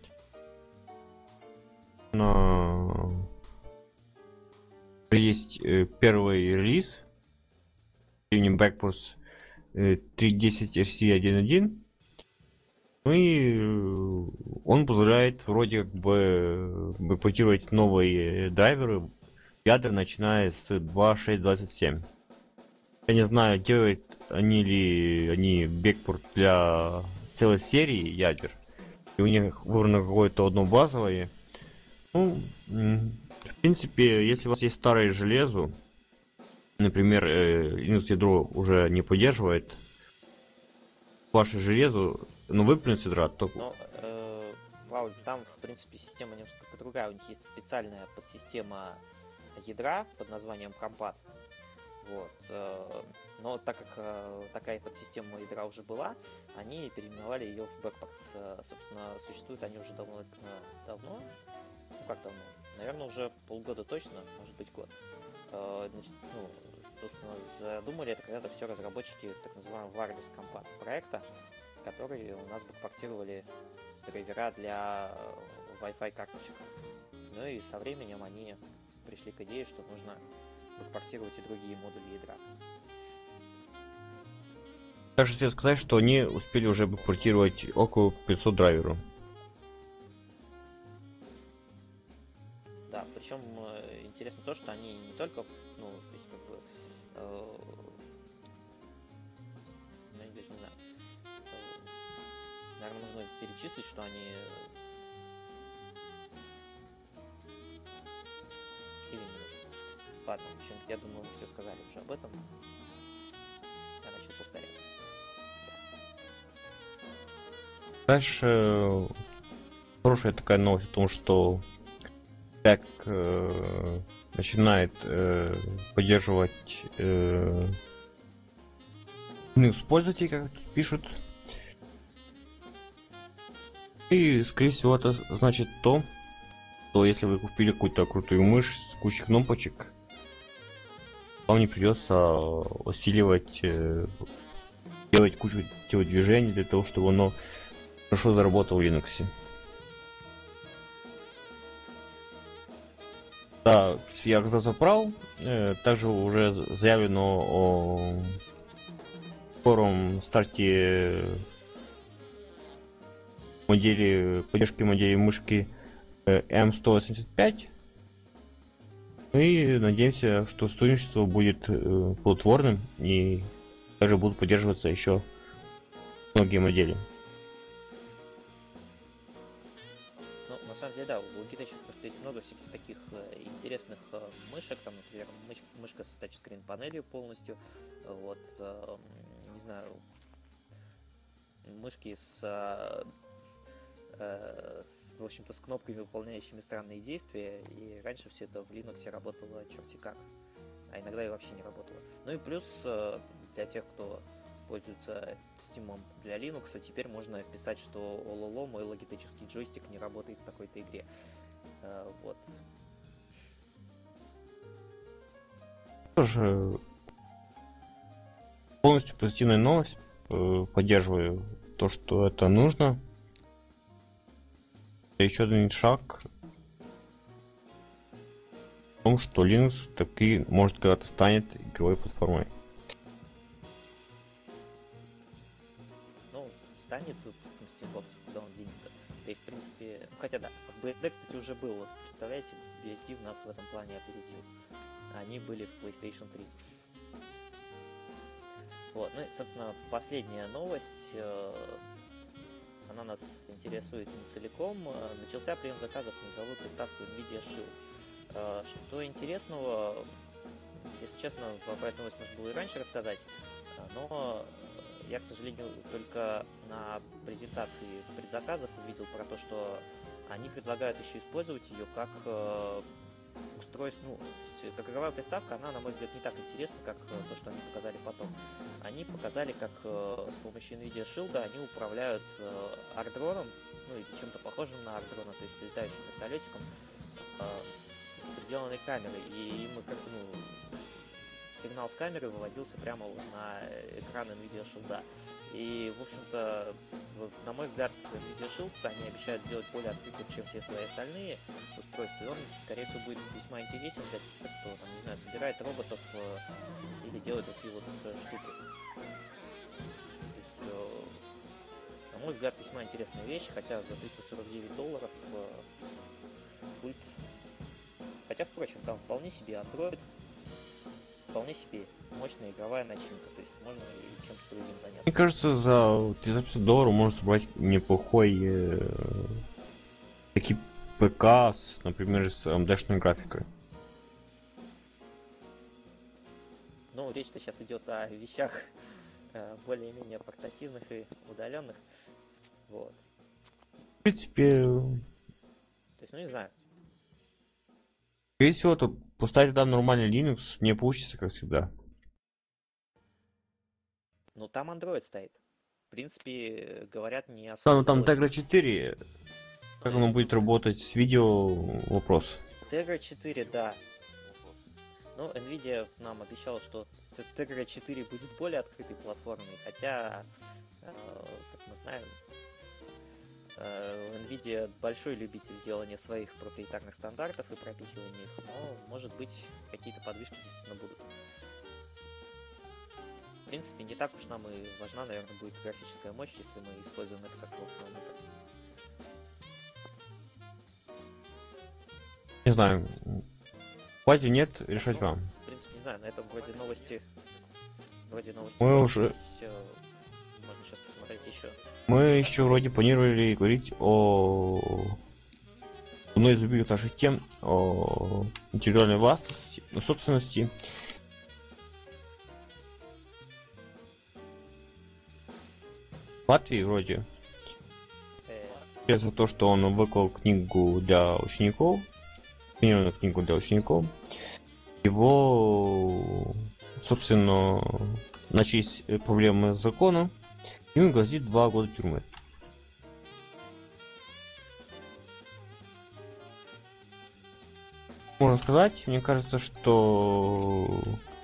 Есть первый релиз именем Backports 3.10 RC1.1. И он позволяет вроде бы портировать новые драйверы ядра, начиная с 2.6.27. Я не знаю, делают они ли они бэкпорт для целой серии ядер, и у них выбрано какое-то одно базовое. Ну, в принципе, если у вас есть старое железо, например, Linux ядро уже не поддерживает ваше железо, но выплюнуть с ядра, то... Но, там, в принципе, система несколько другая. У них есть специальная подсистема ядра под названием Compat. Вот. Но так как такая подсистема ядра уже была, они переименовали ее в Backports. Собственно, существуют они уже давно. Ну как давно? Наверное, уже полгода точно, может быть год. Значит, собственно, задумали это когда-то все разработчики так называемого Wireless Compat проекта, которые у нас бэкпортировали драйвера для Wi-Fi карточек. Ну и со временем они пришли к идее, что нужно бэкпортировать и другие модули ядра. Также хотел сказать, что они успели уже бэкпортировать около 500 драйверов. Да, причем интересно то, что они не только, то есть как бы, я даже не знаю, наверное, нужно перечислить, что они или не нужно. Ладно, в общем, я думаю, мы все сказали уже об этом. Я начал повторяться. Дальше хорошая такая новость о том, что Stack начинает поддерживать Linux пользователей, как тут пишут. И, скорее всего, это значит то, что если вы купили какую-то крутую мышь с кучей кнопочек, вам не придется усиливать, делать кучу движений для того, чтобы оно хорошо заработало в Linux. Да, я оказался прав. Также уже заявлено о скором старте поддержки модели мышки M185. И надеемся, что сотрудничество будет плодотворным и также будут поддерживаться еще многие модели. Ну, на самом деле, да, у Logitech просто есть много всяких таких интересных мышек, там, например, мышка с тачскрин панелью полностью, вот, не знаю, мышки в общем-то, с кнопками, выполняющими странные действия, и раньше все это в Linux работало черти как, а иногда и вообще не работало. Ну и плюс, для тех, кто пользуется Steam для Linux, теперь можно писать, что ололо, мой логитечевский джойстик не работает в такой-то игре. Вот. Тоже полностью позитивная новость. Поддерживаю то, что это нужно. Еще один шаг в том, что Linux таки может когда-то станет игровой платформой. Ну, станет с выпуском Steambox, куда он денется. Да и в принципе, хотя да, BSD, кстати, уже был. Вот, представляете, BSD нас в этом плане опередил. Они были в PlayStation 3. Вот, ну и, собственно, последняя новость. Она нас интересует не целиком. Начался прием заказов на игровую приставку NVIDIA Shield. Что интересного, если честно, про эту новость можно было и раньше рассказать, но я, к сожалению, только на презентации предзаказов увидел про то, что они предлагают еще использовать ее как устройство, ну, то есть, как игровая приставка, она, на мой взгляд, не так интересна, как то, что они показали потом. Они показали, как с помощью NVIDIA Shield они управляют ардроном, ну, или чем-то похожим на ардрона, то есть летающим вертолетиком, с приделанной камерой. И им, как, ну, сигнал с камеры выводился прямо вот на экран NVIDIA Shield. И, в общем-то, на мой взгляд, NVIDIA Shield они обещают делать более открытым, чем все свои остальные устройства. И он, скорее всего, будет весьма интересен для тех, кто, там, не знаю, собирает роботов или делает такие вот штуки. То есть, на мой взгляд, весьма интересная вещь, хотя за $349 пульт. Хотя, впрочем, там вполне себе Android, вполне себе мощная игровая начинка, то есть можно и чем-то другим заняться. Мне кажется, за $350 можно собрать неплохой такие ПК, например, с AMD-шной графикой. Ну, речь-то сейчас идет о вещах более-менее портативных и удаленных. Вот. В принципе, То есть, ну не знаю. скорее всего, то поставить там нормальный Linux не получится, как всегда. Ну, там Android стоит. В принципе, говорят, не особо Там заочно. Tegra 4, как оно будет работать с видео, вопрос. Tegra 4, да. Ну, Nvidia нам обещала, что Tegra 4 будет более открытой платформой, хотя, как мы знаем, Nvidia большой любитель делания своих проприетарных стандартов и пропихивания их, но, может быть, какие-то подвижки действительно будут. В принципе, не так уж нам и важна, наверное, будет графическая мощь, если мы используем это как собственный метод. Не знаю, хватит нет, решать вам. В принципе, не знаю, на этом вроде новости. Мы уже... Здесь, можно сейчас посмотреть еще. Мы еще вроде планировали говорить о одной из любимых наших тем, о интеллектуальной властности, собственности. В Латвии вроде за то, что он выклал книгу для учеников, книгу для учеников, его, собственно, начались проблемы с законом, и ему грозит 2 года тюрьмы. Можно сказать, мне кажется, что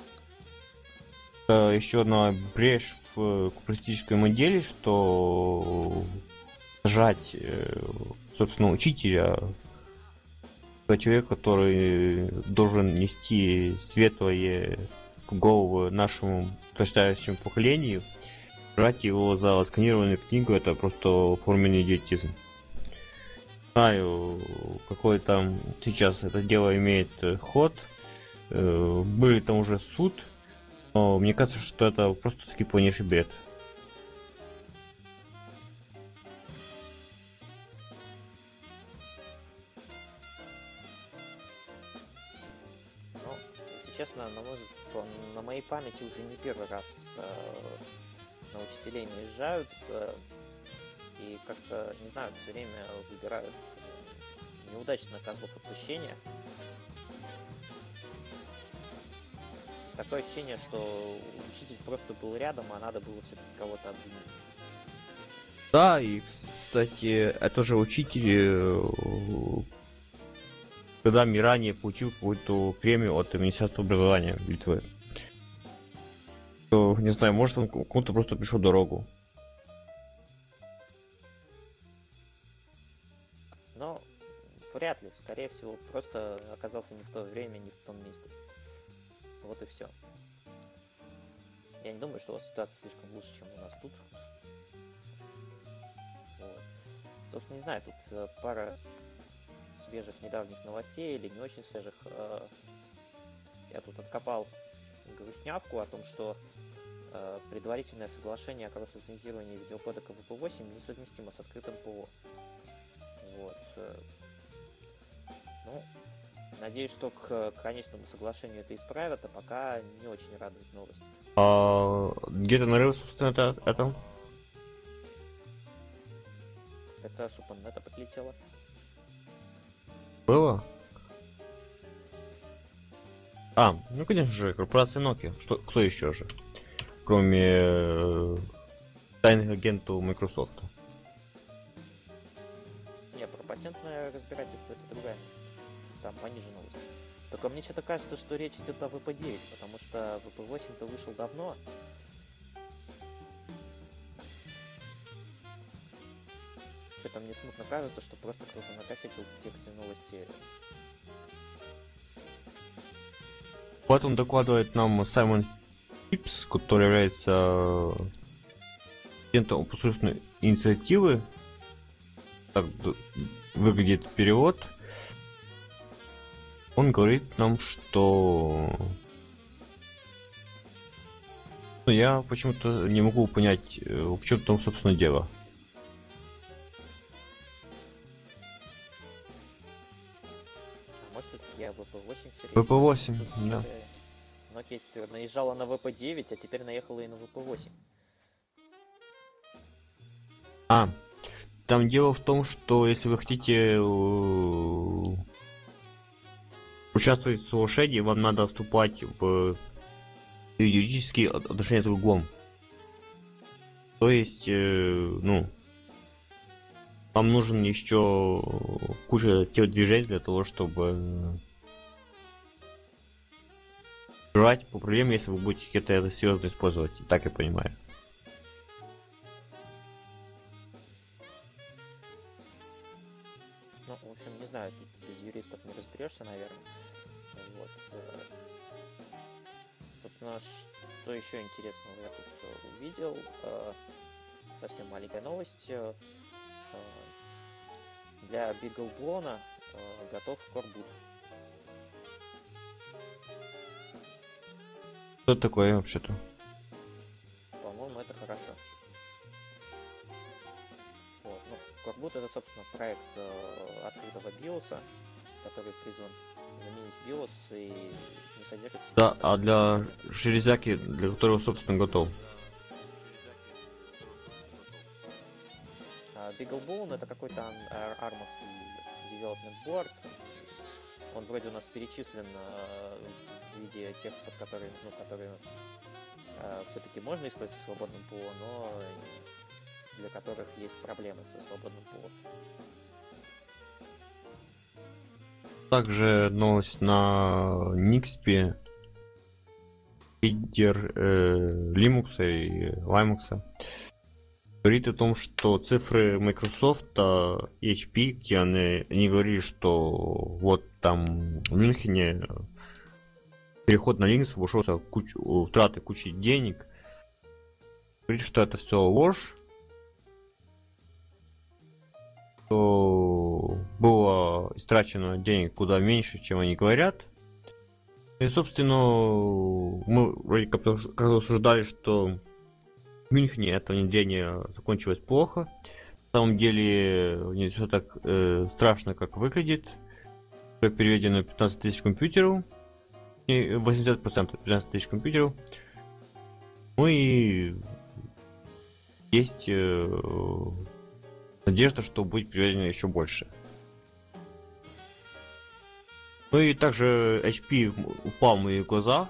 это еще одна брешь в капиталистической модели, что сажать, собственно, учителя, человек, который должен нести светлое в голову нашему подрастающему поколению, брать его за сканированную книгу, это просто форменный идиотизм. Знаю, какой там сейчас это дело имеет ход, были там уже суд, но мне кажется, что это просто таки полнейший бред. Ну, если честно, на моей памяти уже не первый раз на учителей наезжают, и как-то, не знаю, все время выбирают неудачно козлов отпущения. Такое ощущение, что учитель просто был рядом, а надо было все-таки кого-то обвинить. Да, и, кстати, это же учитель, годами ранее получил какую-то премию от Министерства образования Литвы. То, не знаю, может он кому-то просто пришел дорогу. Но вряд ли, скорее всего, просто оказался не в то время, не в том месте. Вот и все. Я не думаю, что у вас ситуация слишком лучше, чем у нас тут. Вот. Собственно, не знаю, тут пара свежих недавних новостей или не очень свежих. Я тут откопал грустнявку о том, что предварительное соглашение о кросс-лицензировании видеокодека VP8 несовместимо с открытым ПО. Вот. Ну, надеюсь, что к конечному соглашению это исправят, а пока не очень радует новость. Где-то нарыв, собственно, это? Это с Супанета подлетело. Было? Ну конечно же, корпорация Nokia. Кто еще же? Кроме тайных агентов Microsoft. Не, про патентное разбирательство это другая новость. Там пониже новость. Только мне что-то кажется, что речь идет о VP9, потому что VP8-то вышел давно. Что-то мне смутно кажется, что просто кто-то накосячил в тексте новости. Вот он докладывает нам Саймон Фипс, который является агентом посредственной инициативы. Так выглядит перевод. Он говорит нам, что... Ну, я почему-то не могу понять, в чем там, собственно, дело. Может, я VP8 все VP8, да. Nokia наезжала на VP9, а теперь наехала и на VP8. Там дело в том, что если вы хотите участвовать в соглашении, вам надо вступать в юридические отношения с другом. То есть, вам нужен еще куча телодвижений для того, чтобы решать по проблеме, если вы будете это серьезно использовать. Так я понимаю. Ну, в общем, не знаю, тут без юристов не разберешься, наверное. Вот. Собственно, что еще интересного я тут увидел. Совсем маленькая новость. Для BeagleBone готов корбут. Что это такое вообще-то? По-моему, это хорошо. Вот. Ну, корбут это, собственно, проект открытого биоса, который призван заменить биос и не содержит... Да, а для железяки, для которого, собственно, готов. BeagleBone это какой-то армовский development board. Он вроде у нас перечислен в виде тех, под которые, которые все-таки можно использовать в свободном ПО, но для которых есть проблемы со свободным ПО. Также новость на Nixp, лидер Linux и Linux, говорит о том, что цифры Microsoft и HP, где они говорили, что вот там в Мюнхене переход на Linux обошелся утраты кучи денег. Говорит, что это все ложь, что было истрачено денег куда меньше, чем они говорят. И, собственно, мы вроде как рассуждали, что в Мюнхене это внедрение закончилось плохо. На самом деле не все так страшно, как выглядит. Переведено 15 тысяч компьютеров. И 80% 15 тысяч компьютеров. Ну и есть надежда, что будет переведено еще больше. Ну и также HP упал в моих глазах.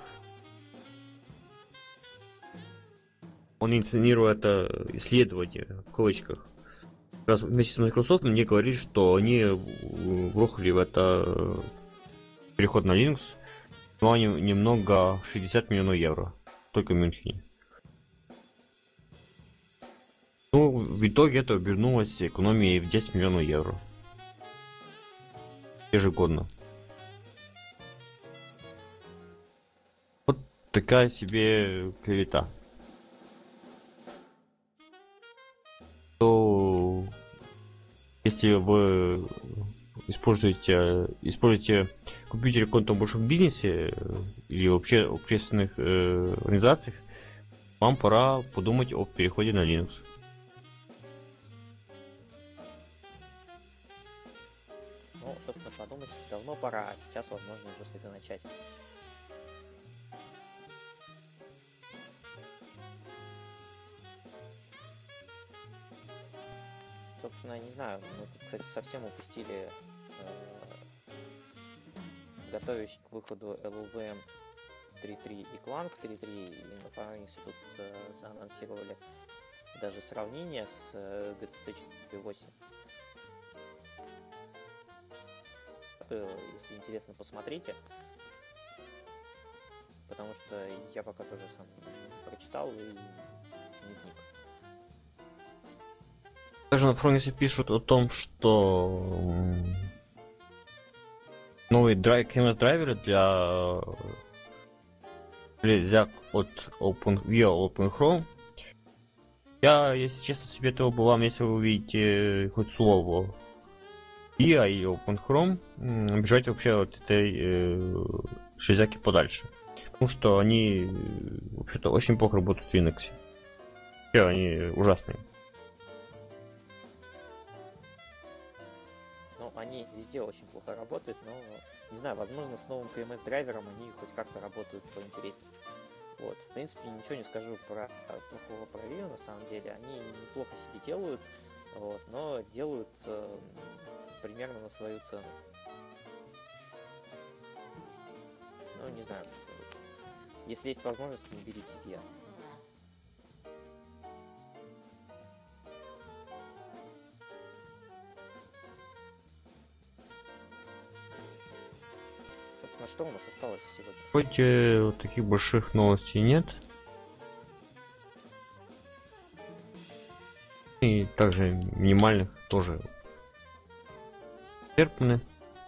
Он инициировал это исследование, в кавычках. Как раз вместе с Microsoft мне говорили, что они врухали в это переход на Linux. Но они немного 60 миллионов евро. Только в Мюнхене. Ну, в итоге это обернулось экономией в 10 миллионов евро. Ежегодно. Вот такая себе клевета. То если вы используете компьютер в каком-то большом бизнесе или вообще в общественных организациях, вам пора подумать о переходе на Linux. Ну, собственно, подумать давно пора, а сейчас, возможно, уже стоит начать. Собственно, я не знаю, мы тут, кстати, совсем упустили готовясь к выходу LLVM 3.3 и Clang 3.3, и на Pharynx тут заанонсировали даже сравнение с GTC 4.8. Если интересно, посмотрите, потому что я пока тоже сам прочитал и не вник. Также на Pharynx пишут о том, что новые KMS драйверы для железяк от OpenChrome. Я, если честно, советовал бы вам, если вы увидите хоть слово VIA и OpenChrome, бежать вообще от этой железяки подальше. Потому что они вообще-то очень плохо работают в Linux. Вообще они ужасные. Ну, они везде очень плохо работают, но, не знаю, возможно, с новым KMS драйвером они хоть как-то работают поинтереснее. Вот, в принципе, ничего не скажу про плохого про Vue, на самом деле. Они неплохо себе делают, вот, но делают примерно на свою цену. Ну, не знаю. Если есть возможность, не берите Vue. На что у нас осталось сегодня? Хоть вот таких больших новостей нет. И также минимальных тоже исчерпаны.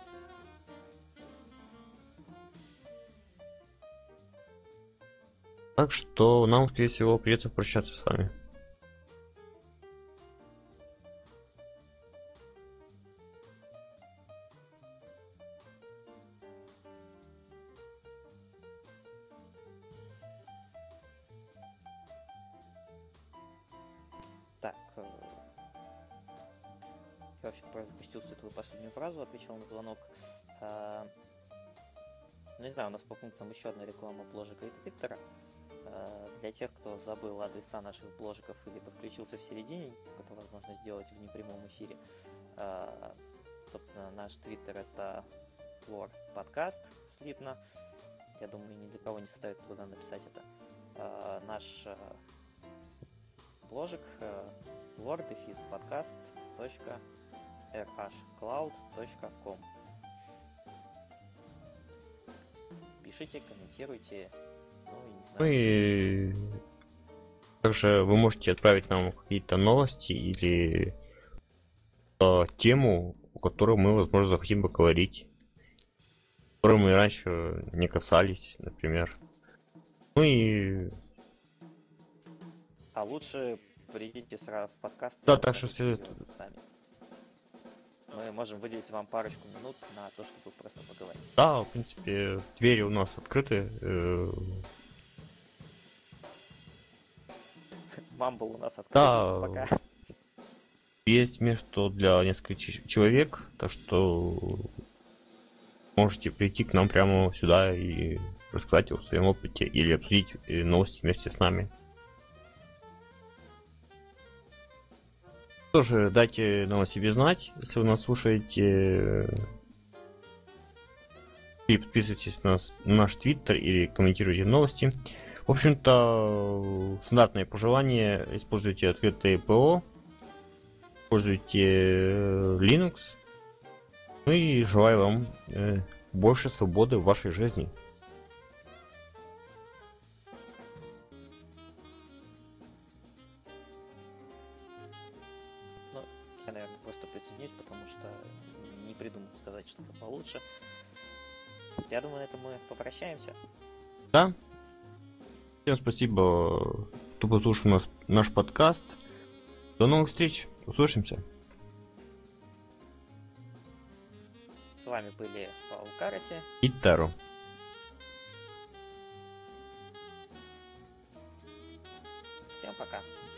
Так что нам, скорее всего, придется прощаться с вами. Так, я вообще пропустил всю твою последнюю фразу, отвечал на звонок. Ну, не знаю, у нас по пунктам еще одна реклама бложика и твиттера. Для тех, кто забыл адреса наших бложиков или подключился в середине, это возможно сделать в непрямом эфире. Собственно, наш твиттер — это Lore Podcast слитно. Я думаю, ни для кого не составит труда написать это. Наш бложик lore-podcast.rhcloud.com. Пишите, комментируйте, ну и не знаю. Ну и также вы можете отправить нам какие-то новости или тему, о которой мы, возможно, захотим поговорить, которой мы раньше не касались, например. Ну и... А лучше придите сразу в подкаст. Да, так что сами. Мы можем выделить вам парочку минут на то, чтобы просто поговорить. Да, в принципе, двери у нас открыты. Мамбл у нас открыт. Да, пока. Есть место для нескольких человек, так что можете прийти к нам прямо сюда и рассказать о своем опыте или обсудить новости вместе с нами. Тоже дайте нам о себе знать, если вы нас слушаете. И подписывайтесь на наш твиттер или комментируйте новости. В общем-то, стандартное пожелание: используйте открытое ПО, используйте Linux. Ну и желаю вам больше свободы в вашей жизни. Я, наверное, просто присоединюсь, потому что не придумал сказать что-то получше. Я думаю, на этом мы попрощаемся. Да. Всем спасибо, кто послушал наш подкаст. До новых встреч. Услышимся. С вами были Павел Карати И Таро. Всем пока.